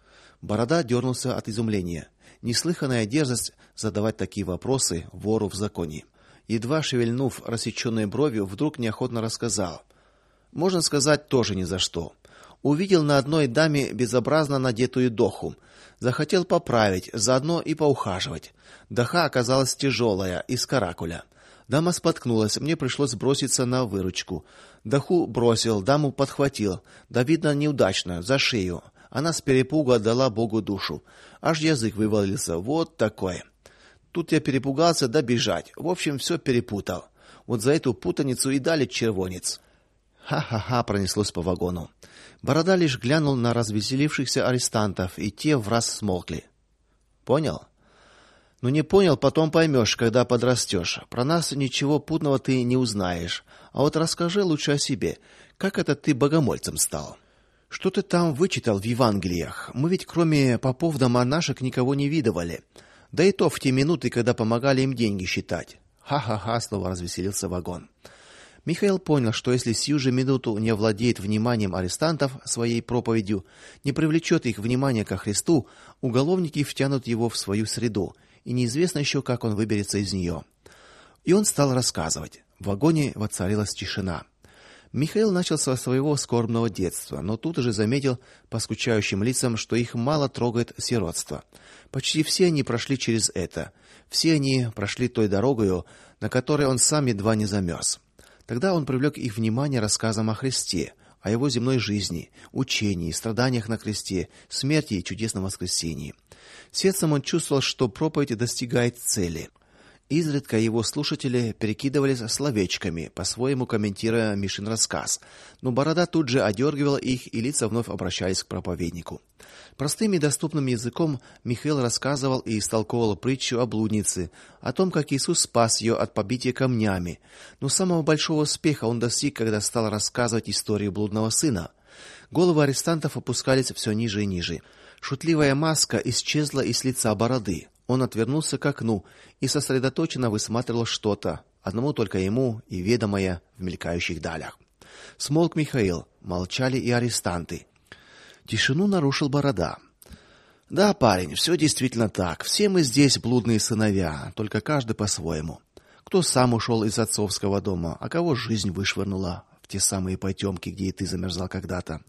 Speaker 1: Борода дернулся от изумления. Неслыханная дерзость задавать такие вопросы вору в законе. Едва шевельнув рассеченной бровью, вдруг неохотно рассказал: "Можно сказать, тоже ни за что. Увидел на одной даме безобразно надетую доху, захотел поправить, заодно и поухаживать. Доха оказалась тяжелая, из каракуля. Дама споткнулась, мне пришлось броситься на выручку. Доху бросил, даму подхватил, да видно неудачно, за шею. Она с перепугу отдала Богу душу. Аж язык вывалился, вот такое. Тут я перепугался, да бежать. В общем, все перепутал. Вот за эту путаницу и дали червонец". Ха-ха-ха, пронеслось по вагону. Борода лишь глянул на развеселившихся арестантов, и те враз смолкли. "Понял?" "Ну не понял, потом поймешь, когда подрастешь. Про нас ничего путного ты не узнаешь. А вот расскажи лучше о себе. Как это ты богомольцем стал? Что ты там вычитал в Евангелиях? Мы ведь кроме попов да монашек никого не видывали. Да и то в те минуты, когда помогали им деньги считать". Ха-ха-ха, снова развеселился вагон. Михаил понял, что если сию же минуту не овладеет вниманием арестантов своей проповедью, не привлечет их внимание ко Христу, уголовники втянут его в свою среду, и неизвестно еще, как он выберется из нее. И он стал рассказывать. В вагоне воцарилась тишина. Михаил начал со своего скорбного детства, но тут же заметил по скучающим лицам, что их мало трогает сиротство. Почти все они прошли через это. Все они прошли той дорогою, на которой он сам едва не замерз. Тогда он привлек их внимание рассказом о Христе, о его земной жизни, учении, страданиях на кресте, смерти и чудесном воскресении. Сердцем он чувствовал, что проповедь достигает цели. Изредка его слушатели перекидывались словечками, по-своему комментируя Мишин рассказ, но Борода тут же одергивал их, и лица вновь обращались к проповеднику. Простым и доступным языком Михаил рассказывал и истолковывал притчу о блуднице, о том, как Иисус спас ее от побития камнями. Но самого большого успеха он достиг, когда стал рассказывать историю блудного сына. Головы арестантов опускались все ниже и ниже. Шутливая маска исчезла из лица Бороды. Он отвернулся к окну и сосредоточенно высматривал что-то, одному только ему и ведомое в мелькающих далях. Смолк Михаил, молчали и арестанты. Тишину нарушил Борода. Да, парень, все действительно так. Все мы здесь блудные сыновья, только каждый по-своему. Кто сам ушел из отцовского дома, а кого жизнь вышвырнула в те самые потемки, где и ты замерзал когда-то.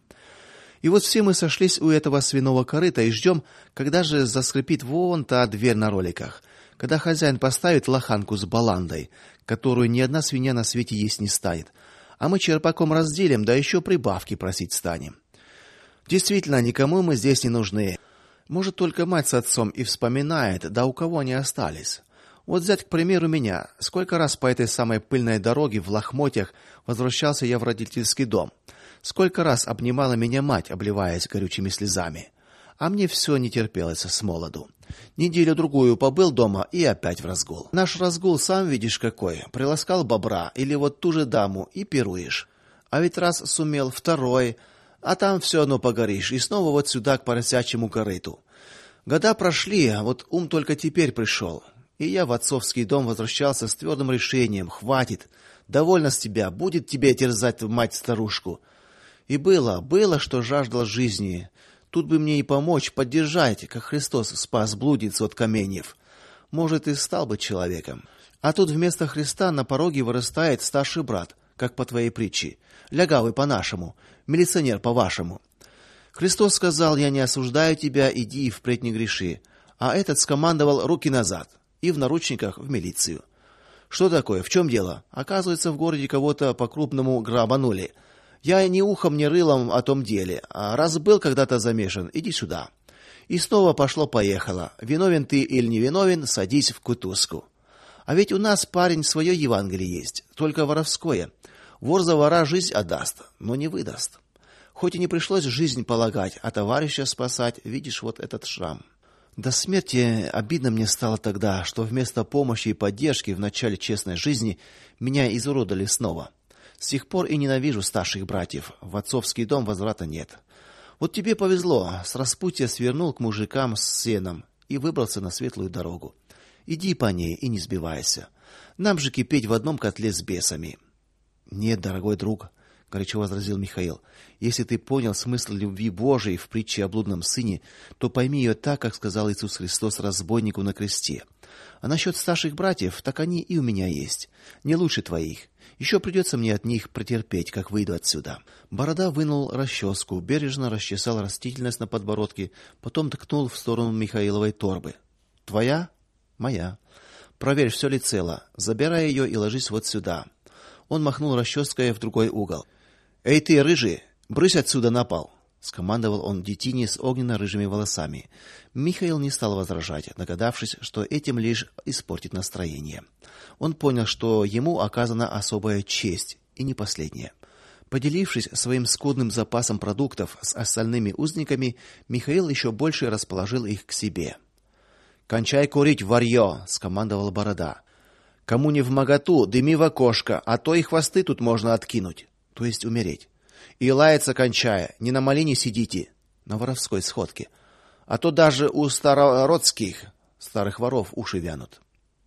Speaker 1: И вот все мы сошлись у этого свиного корыта и ждем, когда же заскрипит вон та дверь на роликах, когда хозяин поставит лоханку с баландой, которую ни одна свинья на свете есть не станет, а мы черпаком разделим, да еще прибавки просить станем. Действительно, никому мы здесь не нужны. Может, только мать с отцом и вспоминает, да у кого они остались. Вот взять, к примеру, меня. Сколько раз по этой самой пыльной дороге в лохмотьях возвращался я в родительский дом. Сколько раз обнимала меня мать, обливаясь горючими слезами. А мне все не терпелось с молоду. Неделю-другую побыл дома и опять в разгул. Наш разгул, сам видишь какой. Приласкал бобра или вот ту же даму и пируешь. А ведь раз сумел, второй, а там все одно погоришь, и снова вот сюда к поросячьему корыту. Года прошли, а вот ум только теперь пришел. И я в отцовский дом возвращался с твердым решением: хватит, довольно с тебя, будет тебе терзать мать-старушку. И было, было, что жаждал жизни. Тут бы мне и помочь, поддержать, как Христос спас блудницу от каменьев. Может, и стал бы человеком. А тут вместо Христа на пороге вырастает старший брат, как по твоей притче, лягавый по-нашему, милиционер по-вашему. Христос сказал: я не осуждаю тебя, иди и впредь не греши. А этот скомандовал: руки назад, и в наручниках в милицию. Что такое? В чем дело? Оказывается, в городе кого-то по-крупному грабанули. Я ни ухом, ни рылом о том деле, а раз был когда-то замешан, иди сюда. И снова пошло-поехало. Виновен ты или не виновен, садись в кутузку. А ведь у нас, парень, свое Евангелие есть, только воровское. Вор за вора жизнь отдаст, но не выдаст. Хоть и не пришлось жизнь полагать, а товарища спасать, видишь вот этот шрам. До смерти обидно мне стало тогда, что вместо помощи и поддержки в начале честной жизни меня изуродовали снова. С тех пор и ненавижу старших братьев. В отцовский дом возврата нет. Вот тебе повезло, с распутья свернул к мужикам с сеном и выбрался на светлую дорогу. Иди по ней и не сбивайся. Нам же кипеть в одном котле с бесами. Нет, дорогой друг, горячо возразил Михаил. Если ты понял смысл любви Божией в притче о блудном сыне, то пойми ее так, как сказал Иисус Христос разбойнику на кресте. А насчет старших братьев, так они и у меня есть, не лучше твоих. Еще придется мне от них претерпеть, как выйду отсюда. Борода вынул расческу, бережно расчесал растительность на подбородке, потом ткнул в сторону Михаиловой торбы. Твоя? Моя. Проверь, все ли цело. Забирай ее и ложись вот сюда. Он махнул расческой в другой угол. Эй ты, рыжий, брысь отсюда на пол, скомандовал он детине с огненно-рыжими волосами. Михаил не стал возражать, догадавшись, что этим лишь испортит настроение. Он понял, что ему оказана особая честь, и не последняя. Поделившись своим скудным запасом продуктов с остальными узниками, Михаил еще больше расположил их к себе. "Кончай курить, варьё", скомандовал Борода. "Кому не вмоготу, дыми в окошко, а то и хвосты тут можно откинуть, то есть умереть. И лаяться кончая, не на малине сидите, на воровской сходке, а то даже у старородских, старых воров, уши вянут".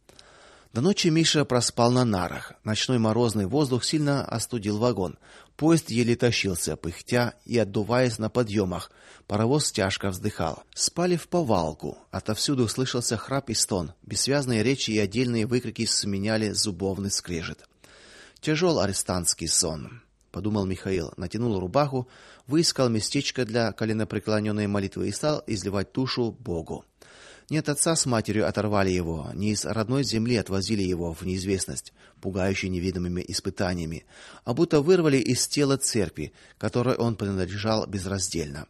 Speaker 1: До ночи Миша проспал на нарах. Ночной морозный воздух сильно остудил вагон. Поезд еле тащился, пыхтя и отдуваясь на подъемах. Паровоз тяжко вздыхал. Спали вповалку. Отовсюду слышался храп и стон. Бессвязные речи и отдельные выкрики сменяли зубовный скрежет. Тяжел арестантский сон, подумал Михаил, натянул рубаху, выискал местечко для коленопреклоненной молитвы и стал изливать душу Богу. Не от отца с матерью оторвали его, не из родной земли отвозили его в неизвестность, пугающей невидимыми испытаниями, а будто вырвали из тела церкви, которой он принадлежал безраздельно.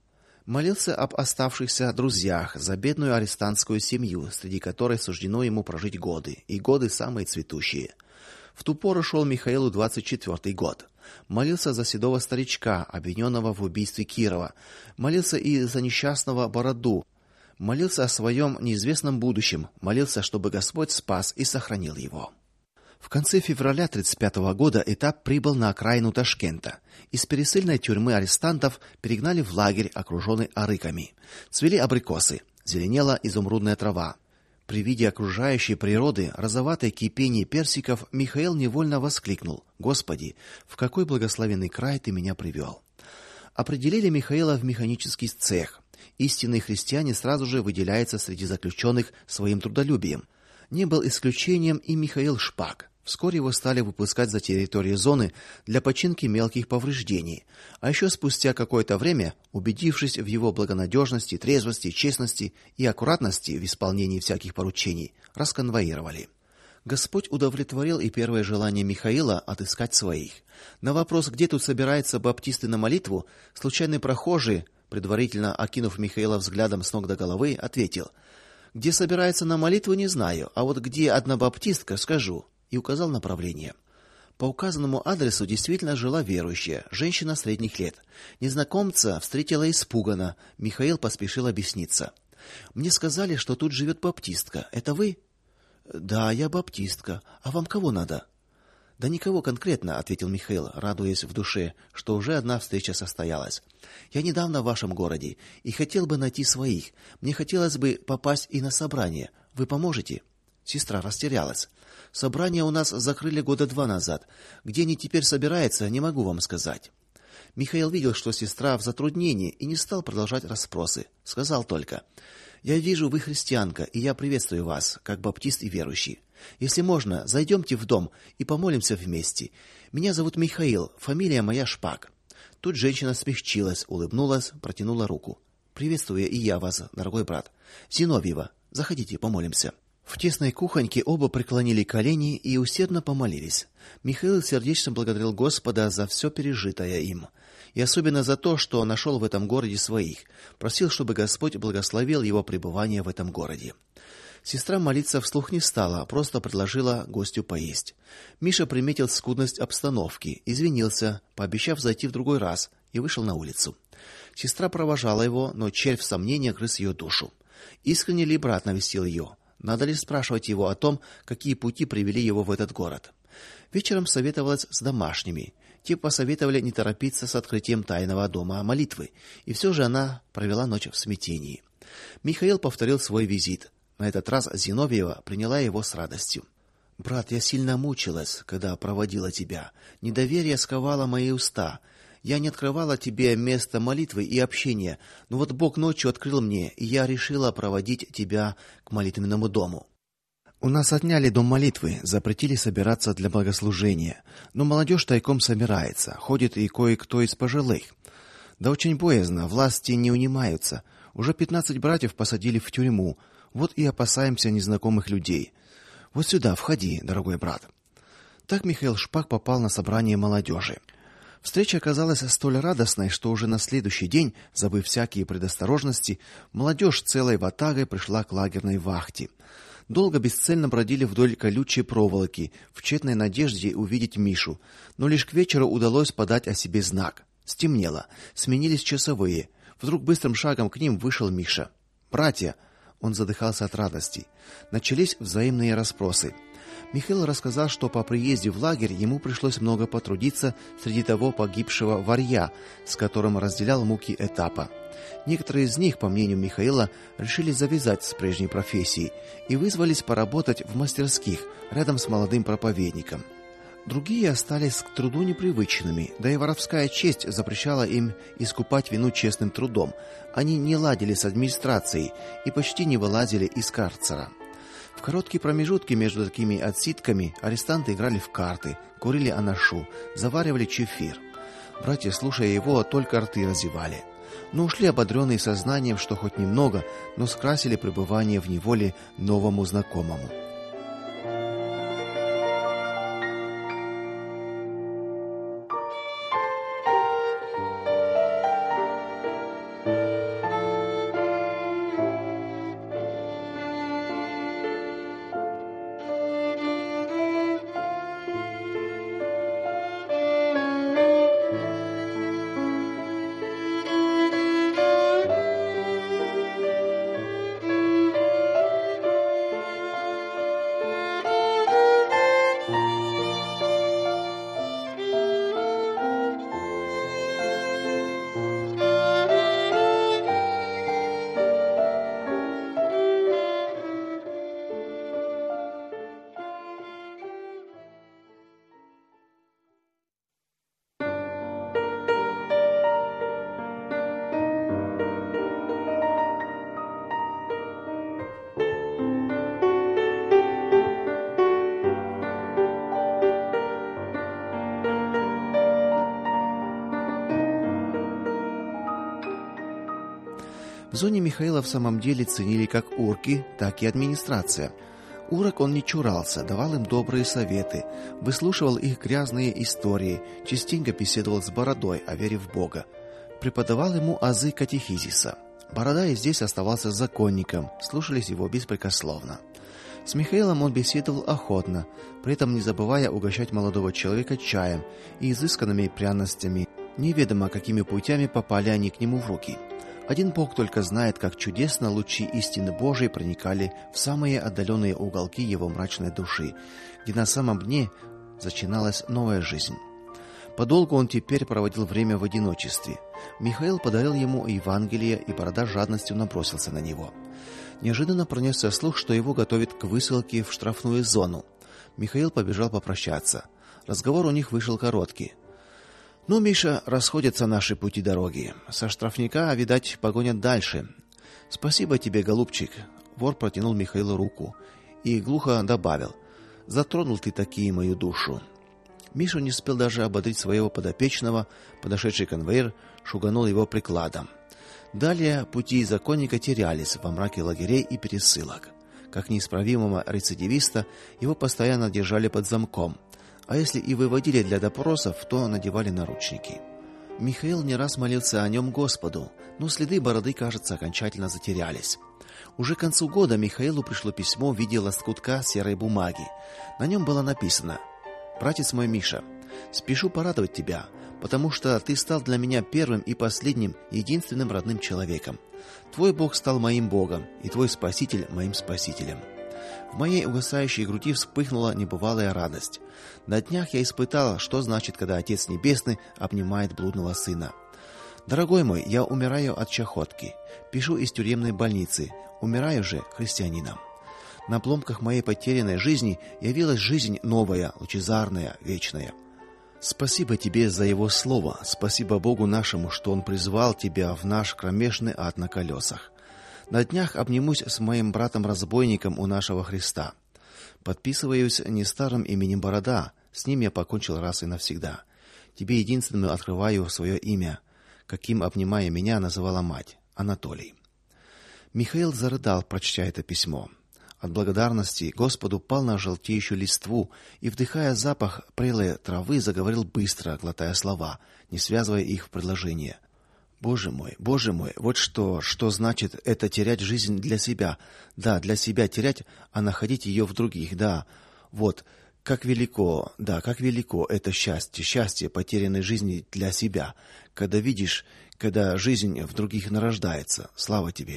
Speaker 1: Молился об оставшихся друзьях, за бедную арестантскую семью, среди которой суждено ему прожить годы, и годы самые цветущие. В ту пору шел Михаилу двадцать четвёртый год. Молился за седого старичка, обвиненного в убийстве Кирова. Молился и за несчастного Бороду. Молился о своем неизвестном будущем, молился, чтобы Господь спас и сохранил его. В конце февраля тридцать пятого года этап прибыл на окраину Ташкента. Из пересыльной тюрьмы арестантов перегнали в лагерь, окруженный арыками. Цвели абрикосы, зеленела изумрудная трава. При виде окружающей природы, розоватой кипени персиков, Михаил невольно воскликнул: "Господи, в какой благословенный край ты меня привел!" Определили Михаила в механический цех. Истинный христианин сразу же выделяется среди заключенных своим трудолюбием. Не был исключением и Михаил Шпак. Вскоре его стали выпускать за территорию зоны для починки мелких повреждений. А еще спустя какое-то время, убедившись в его благонадежности, трезвости, честности и аккуратности в исполнении всяких поручений, расконвоировали. Господь удовлетворил и первое желание Михаила отыскать своих. На вопрос, где тут собираются баптисты на молитву, случайный прохожий, предварительно окинув Михаила взглядом с ног до головы, ответил: "Где собираются на молитву, не знаю, а вот где одна баптистка, скажу", и указал направление. По указанному адресу действительно жила верующая, женщина средних лет. Незнакомца встретила испуганно. Михаил поспешил объясниться. "Мне сказали, что тут живет баптистка. Это вы?" "Да, я баптистка. А вам кого надо?" "Да никого конкретно", ответил Михаил, радуясь в душе, что уже одна встреча состоялась. "Я недавно в вашем городе и хотел бы найти своих. Мне хотелось бы попасть и на собрание. Вы поможете?" Сестра растерялась. "Собрание у нас закрыли года два назад. Где они теперь собираются, не могу вам сказать". Михаил видел, что сестра в затруднении, и не стал продолжать расспросы. Сказал только: "Я вижу, вы христианка, и я приветствую вас, как баптист и верующий. Если можно, зайдемте в дом и помолимся вместе. Меня зовут Михаил, фамилия моя Шпак". Тут женщина смягчилась, улыбнулась, протянула руку. "Приветствую и я вас, дорогой брат. Зиновьева, заходите, помолимся". В тесной кухоньке оба преклонили колени и усердно помолились. Михаил сердечно благодарил Господа за все пережитое им, и особенно за то, что нашел в этом городе своих. Просил, чтобы Господь благословил его пребывание в этом городе. Сестра молиться вслух не стала, просто предложила гостю поесть. Миша приметил скудность обстановки, извинился, пообещав зайти в другой раз, и вышел на улицу. Сестра провожала его, но червь сомнения грыз ее душу. Искренне ли брат навестил ее? Надо ли спрашивать его о том, какие пути привели его в этот город? Вечером советовалась с домашними. Те посоветовали не торопиться с открытием тайного дома молитвы, и все же она провела ночь в смятении. Михаил повторил свой визит. На этот раз Зиновьева приняла его с радостью. "Брат, я сильно мучилась, когда проводила тебя. Недоверие сковало мои уста. Я не открывала тебе место молитвы и общения, но вот Бог ночью открыл мне, и я решила проводить тебя к молитвенному дому. У нас отняли дом молитвы, запретили собираться для богослужения, но молодежь тайком собирается, ходит и кое-кто из пожилых. Да очень боязно, власти не унимаются. Уже пятнадцать братьев посадили в тюрьму. Вот и опасаемся незнакомых людей. Вот сюда входи, дорогой брат". Так Михаил Шпак попал на собрание молодежи. Встреча оказалась столь радостной, что уже на следующий день, забыв всякие предосторожности, молодежь целой ватагой пришла к лагерной вахте. Долго бесцельно бродили вдоль колючей проволоки в тщетной надежде увидеть Мишу, но лишь к вечеру удалось подать о себе знак. Стемнело, сменились часовые. Вдруг быстрым шагом к ним вышел Миша. "Братья!" Он задыхался от радости. Начались взаимные расспросы. Михаил рассказал, что по приезде в лагерь ему пришлось много потрудиться среди того погибшего варья, с которым разделял муки этапа. Некоторые из них, по мнению Михаила, решили завязать с прежней профессией и вызвались поработать в мастерских рядом с молодым проповедником. Другие остались к труду непривычными, да и воровская честь запрещала им искупать вину честным трудом. Они не ладили с администрацией и почти не вылазили из карцера. В короткие промежутки между такими отсидками арестанты играли в карты, курили анашу, заваривали чефир. Братья, слушая его, только рты разевали. Но ушли ободренные сознанием, что хоть немного, но скрасили пребывание в неволе новому знакомому. В зоне Михаила в самом деле ценили как урки, так и администрация. Урок он не чурался, давал им добрые советы, выслушивал их грязные истории, частенько беседовал с Бородой о вере в Бога, преподавал ему азы катехизиса. Борода и здесь оставался законником, слушались его беспрекословно. С Михаилом он беседовал охотно, при этом не забывая угощать молодого человека чаем и изысканными пряностями. Неведомо, какими путями попали они к нему в руки. Один Бог только знает, как чудесно лучи истины Божией проникали в самые отдаленные уголки его мрачной души, где на самом дне зачиналась новая жизнь. Подолгу он теперь проводил время в одиночестве. Михаил подарил ему Евангелие, и Борода жадностью набросился на него. Неожиданно пронесся слух, что его готовят к высылке в штрафную зону. Михаил побежал попрощаться. Разговор у них вышел короткий. Ну, Миша, расходятся наши пути дороги. Со штрафника, видать, погонят дальше. Спасибо тебе, голубчик. Вор протянул Михаилу руку и глухо добавил: затронул ты таки мою душу. Миша не успел даже ободрить своего подопечного, подошедший конвоир шуганул его прикладом. Далее пути законника терялись во мраке лагерей и пересылок. Как неисправимого рецидивиста его постоянно держали под замком, а если и выводили для допросов, то надевали наручники. Михаил не раз молился о нем Господу, но следы Бороды, кажется, окончательно затерялись. Уже к концу года Михаилу пришло письмо в виде лоскутка серой бумаги. На нем было написано: «Братец мой Миша, спешу порадовать тебя, потому что ты стал для меня первым и последним, единственным родным человеком. Твой Бог стал моим Богом, и твой Спаситель моим Спасителем». В моей угасающей груди вспыхнула небывалая радость. На днях я испытала, что значит, когда Отец Небесный обнимает блудного сына. Дорогой мой, я умираю от чахотки, пишу из тюремной больницы, умираю же христианином. На обломках моей потерянной жизни явилась жизнь новая, лучезарная, вечная. Спасибо тебе за его слово, спасибо Богу нашему, что он призвал тебя в наш кромешный ад на колесах. На днях обнимусь с моим братом-разбойником у нашего Христа. Подписываюсь не старым именем Борода, с ним я покончил раз и навсегда. Тебе единственному открываю свое имя, каким, обнимая меня, называла мать, Анатолий. Михаил зарыдал, прочтя это письмо. От благодарности Господу пал на желтеющую листву и, вдыхая запах прелой травы, заговорил быстро, глотая слова, не связывая их в предложение. Боже мой, Боже мой, вот что, что значит это терять жизнь для себя. Да, для себя терять, а находить ее в других. Да. Вот как велико, да, как велико это счастье, счастье потерянной жизни для себя, когда видишь, когда жизнь в других нарождается. Слава тебе.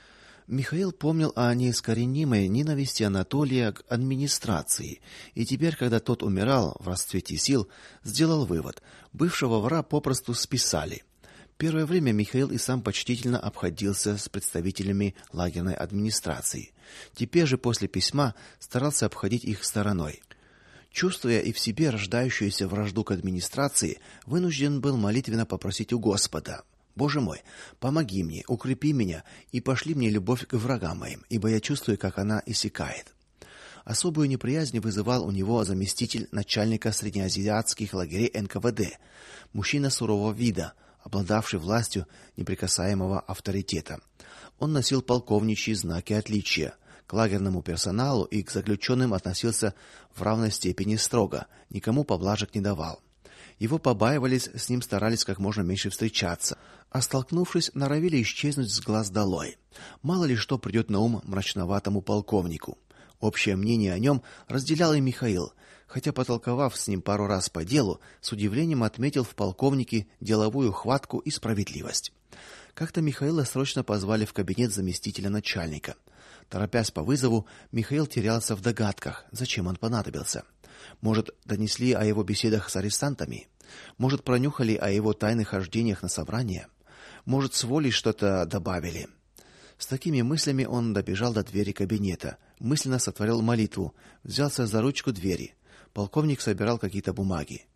Speaker 1: Михаил помнил о неискоренимой ненависти Анатолия к администрации, и теперь, когда тот умирал в расцвете сил, сделал вывод: бывшего вора попросту списали. Первое время Михаил и сам почтительно обходился с представителями лагерной администрации. Теперь же после письма старался обходить их стороной. Чувствуя и в себе рождающуюся вражду к администрации, вынужден был молитвенно попросить у Господа: Боже мой, помоги мне, укрепи меня и пошли мне любовь к врагам моим, ибо я чувствую, как она иссякает. Особую неприязнь вызывал у него заместитель начальника среднеазиатских лагерей эн ка вэ дэ, мужчина сурового вида, обладавший властью неприкасаемого авторитета. Он носил полковничьи знаки отличия. К лагерному персоналу и к заключенным относился в равной степени строго, никому поблажек не давал. Его побаивались, с ним старались как можно меньше встречаться, а столкнувшись, норовили исчезнуть с глаз долой. Мало ли что придет на ум мрачноватому полковнику. Общее мнение о нем разделял и Михаил, хотя, потолковав с ним пару раз по делу, с удивлением отметил в полковнике деловую хватку и справедливость. Как-то Михаила срочно позвали в кабинет заместителя начальника. Торопясь по вызову, Михаил терялся в догадках, зачем он понадобился. Может, донесли о его беседах с арестантами? Может, пронюхали о его тайных хождениях на собрания? Может, с волей что-то добавили? С такими мыслями он добежал до двери кабинета, мысленно сотворил молитву, взялся за ручку двери. Полковник собирал какие-то бумаги.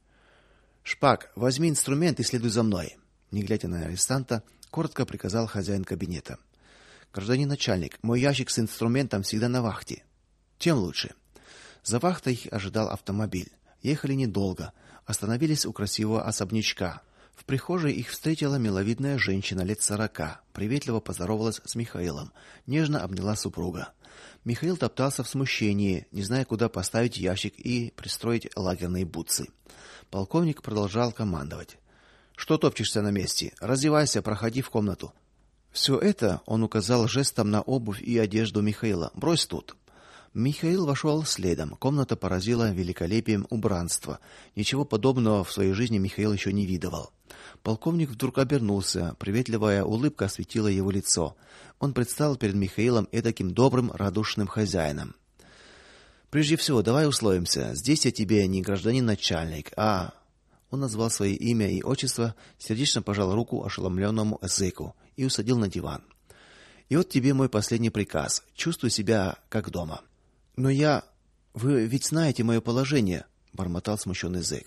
Speaker 1: Шпак, возьми инструмент и следуй за мной. Не глядя на арестанта, коротко приказал хозяин кабинета. Гражданин начальник, мой ящик с инструментом всегда на вахте. Тем лучше. За вахтой их ожидал автомобиль. Ехали недолго, остановились у красивого особнячка, В прихожей их встретила миловидная женщина лет сорока, приветливо поздоровалась с Михаилом, нежно обняла супруга. Михаил топтался в смущении, не зная, куда поставить ящик и пристроить лагерные бутсы. Полковник продолжал командовать: "Что топчешься на месте? Раздевайся, проходи в комнату". Все это он указал жестом на обувь и одежду Михаила. "Брось тут". Михаил вошел следом. Комната поразила великолепием убранства. Ничего подобного в своей жизни Михаил еще не видывал. Полковник вдруг обернулся, приветливая улыбка осветила его лицо. Он предстал перед Михаилом эдаким добрым, радушным хозяином. "Прежде всего, давай условимся. Здесь я тебе не гражданин-начальник, а..." Он назвал свое имя и отчество, сердечно пожал руку ошеломленному зэку и усадил на диван. "И вот тебе мой последний приказ. Чувствуй себя как дома". "Но я... Вы ведь знаете мое положение", бормотал смущенный зэк.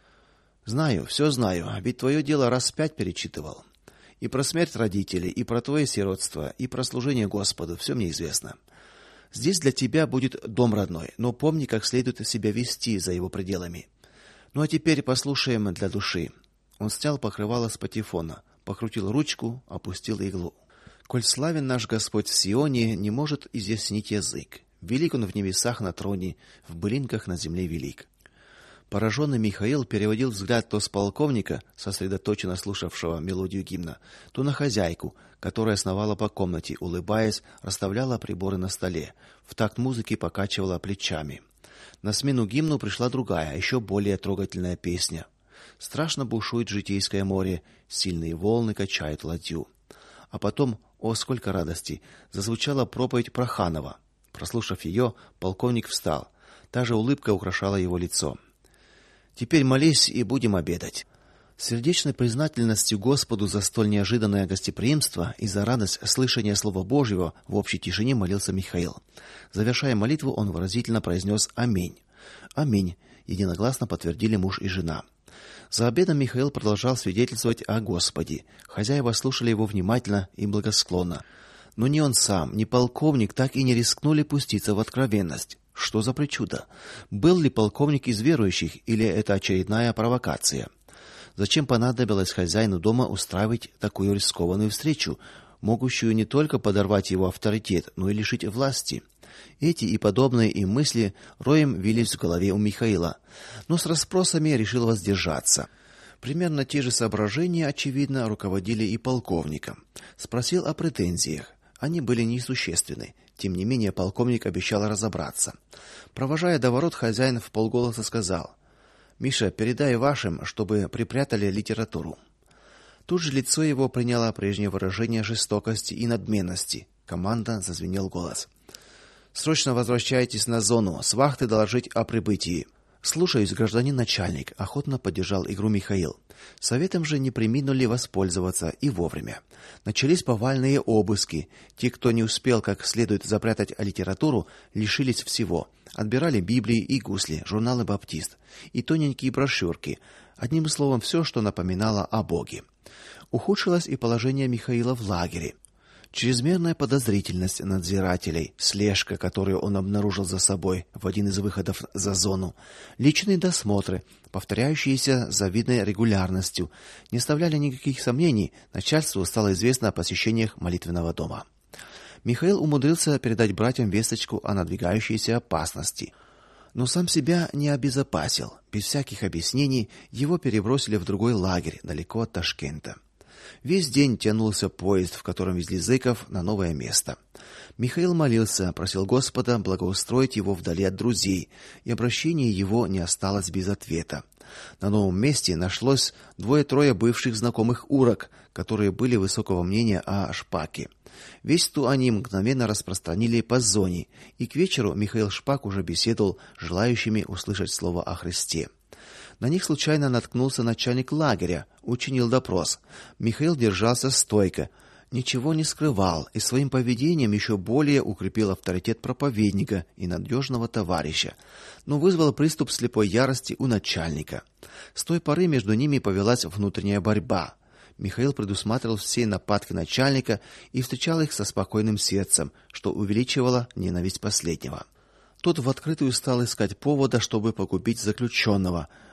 Speaker 1: "Знаю, все знаю, ведь твое дело раз пять перечитывал. И про смерть родителей, и про твое сиротство, и про служение Господу, все мне известно. Здесь для тебя будет дом родной, но помни, как следует себя вести за его пределами. Ну а теперь послушаем для души". Он снял покрывало с патефона, покрутил ручку, опустил иглу. "Коль славен наш Господь в Сионе, не может изъяснить язык. Велик он в небесах на троне, в былинках на земле велик". Пораженный Михаил переводил взгляд то с полковника, сосредоточенно слушавшего мелодию гимна, то на хозяйку, которая сновала по комнате, улыбаясь, расставляла приборы на столе, в такт музыки покачивала плечами. На смену гимну пришла другая, еще более трогательная песня. Страшно бушует житейское море, сильные волны качают ладью. А потом, о, сколько радости, зазвучала проповедь Проханова. Прослушав ее, полковник встал. Та же улыбка украшала его лицо. "Теперь молись и будем обедать". С сердечной признательностью Господу за столь неожиданное гостеприимство и за радость слышания слова Божьего в общей тишине молился Михаил. Завершая молитву, он выразительно произнес «Аминь». «Аминь», единогласно подтвердили муж и жена. За обедом Михаил продолжал свидетельствовать о Господе. Хозяева слушали его внимательно и благосклонно. Но ни он сам, ни полковник так и не рискнули пуститься в откровенность. Что за причуда? Был ли полковник из верующих или это очередная провокация? Зачем понадобилось хозяину дома устраивать такую рискованную встречу, могущую не только подорвать его авторитет, но и лишить власти? Эти и подобные им мысли роем вились в голове у Михаила, но с расспросами решил воздержаться. Примерно те же соображения, очевидно, руководили и полковником. Спросил о претензиях. Они были несущественны. Тем не менее, полковник обещал разобраться. Провожая до ворот, хозяин вполголоса сказал: "Миша, передай вашим, чтобы припрятали литературу". Тут же лицо его приняло прежнее выражение жестокости и надменности. Команда, зазвенел голос. "Срочно возвращайтесь на зону, с вахты доложить о прибытии". "Слушаюсь, гражданин начальник", охотно поддержал игру Михаил. Советом же не преминули воспользоваться и вовремя. Начались повальные обыски. Те, кто не успел как следует запрятать литературу, лишились всего. Отбирали Библии и гусли, журналы «Баптист» и тоненькие брошюрки. Одним словом, все, что напоминало о Боге. Ухудшилось и положение Михаила в лагере. Чрезмерная подозрительность надзирателей, слежка, которую он обнаружил за собой в один из выходов за зону, личные досмотры, повторяющиеся с завидной регулярностью, не оставляли никаких сомнений, начальству стало известно о посещениях молитвенного дома. Михаил умудрился передать братьям весточку о надвигающейся опасности, но сам себя не обезопасил. Без всяких объяснений его перебросили в другой лагерь, далеко от Ташкента. Весь день тянулся поезд, в котором везли зэков на новое место. Михаил молился, просил Господа благоустроить его вдали от друзей, и обращение его не осталось без ответа. На новом месте нашлось двое-трое бывших знакомых урок, которые были высокого мнения о Шпаке. Весть-ту они мгновенно распространили по зоне, и к вечеру Михаил Шпак уже беседовал с желающими услышать слово о Христе. На них случайно наткнулся начальник лагеря, учинил допрос. Михаил держался стойко, ничего не скрывал и своим поведением еще более укрепил авторитет проповедника и надежного товарища, но вызвал приступ слепой ярости у начальника. С той поры между ними повелась внутренняя борьба. Михаил предусматривал все нападки начальника и встречал их со спокойным сердцем, что увеличивало ненависть последнего. Тот в открытую стал искать повода, чтобы погубить заключенного,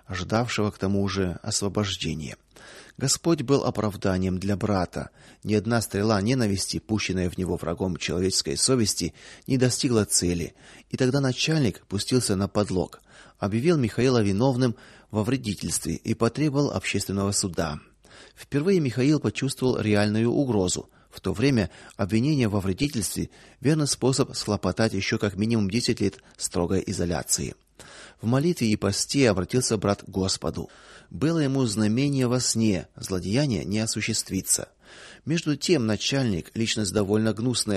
Speaker 1: ждавшего к тому же освобождения. Господь был оправданием для брата. Ни одна стрела ненависти, пущенная в него врагом человеческой совести, не достигла цели. И тогда начальник пустился на подлог, объявил Михаила виновным во вредительстве и потребовал общественного суда. Впервые Михаил почувствовал реальную угрозу. В то время обвинение во вредительстве верный способ схлопотать еще как минимум десять лет строгой изоляции. В молитве и посте обратился брат к Господу. Было ему знамение во сне, злодеяние не осуществится. Между тем начальник, личность довольно гнусная,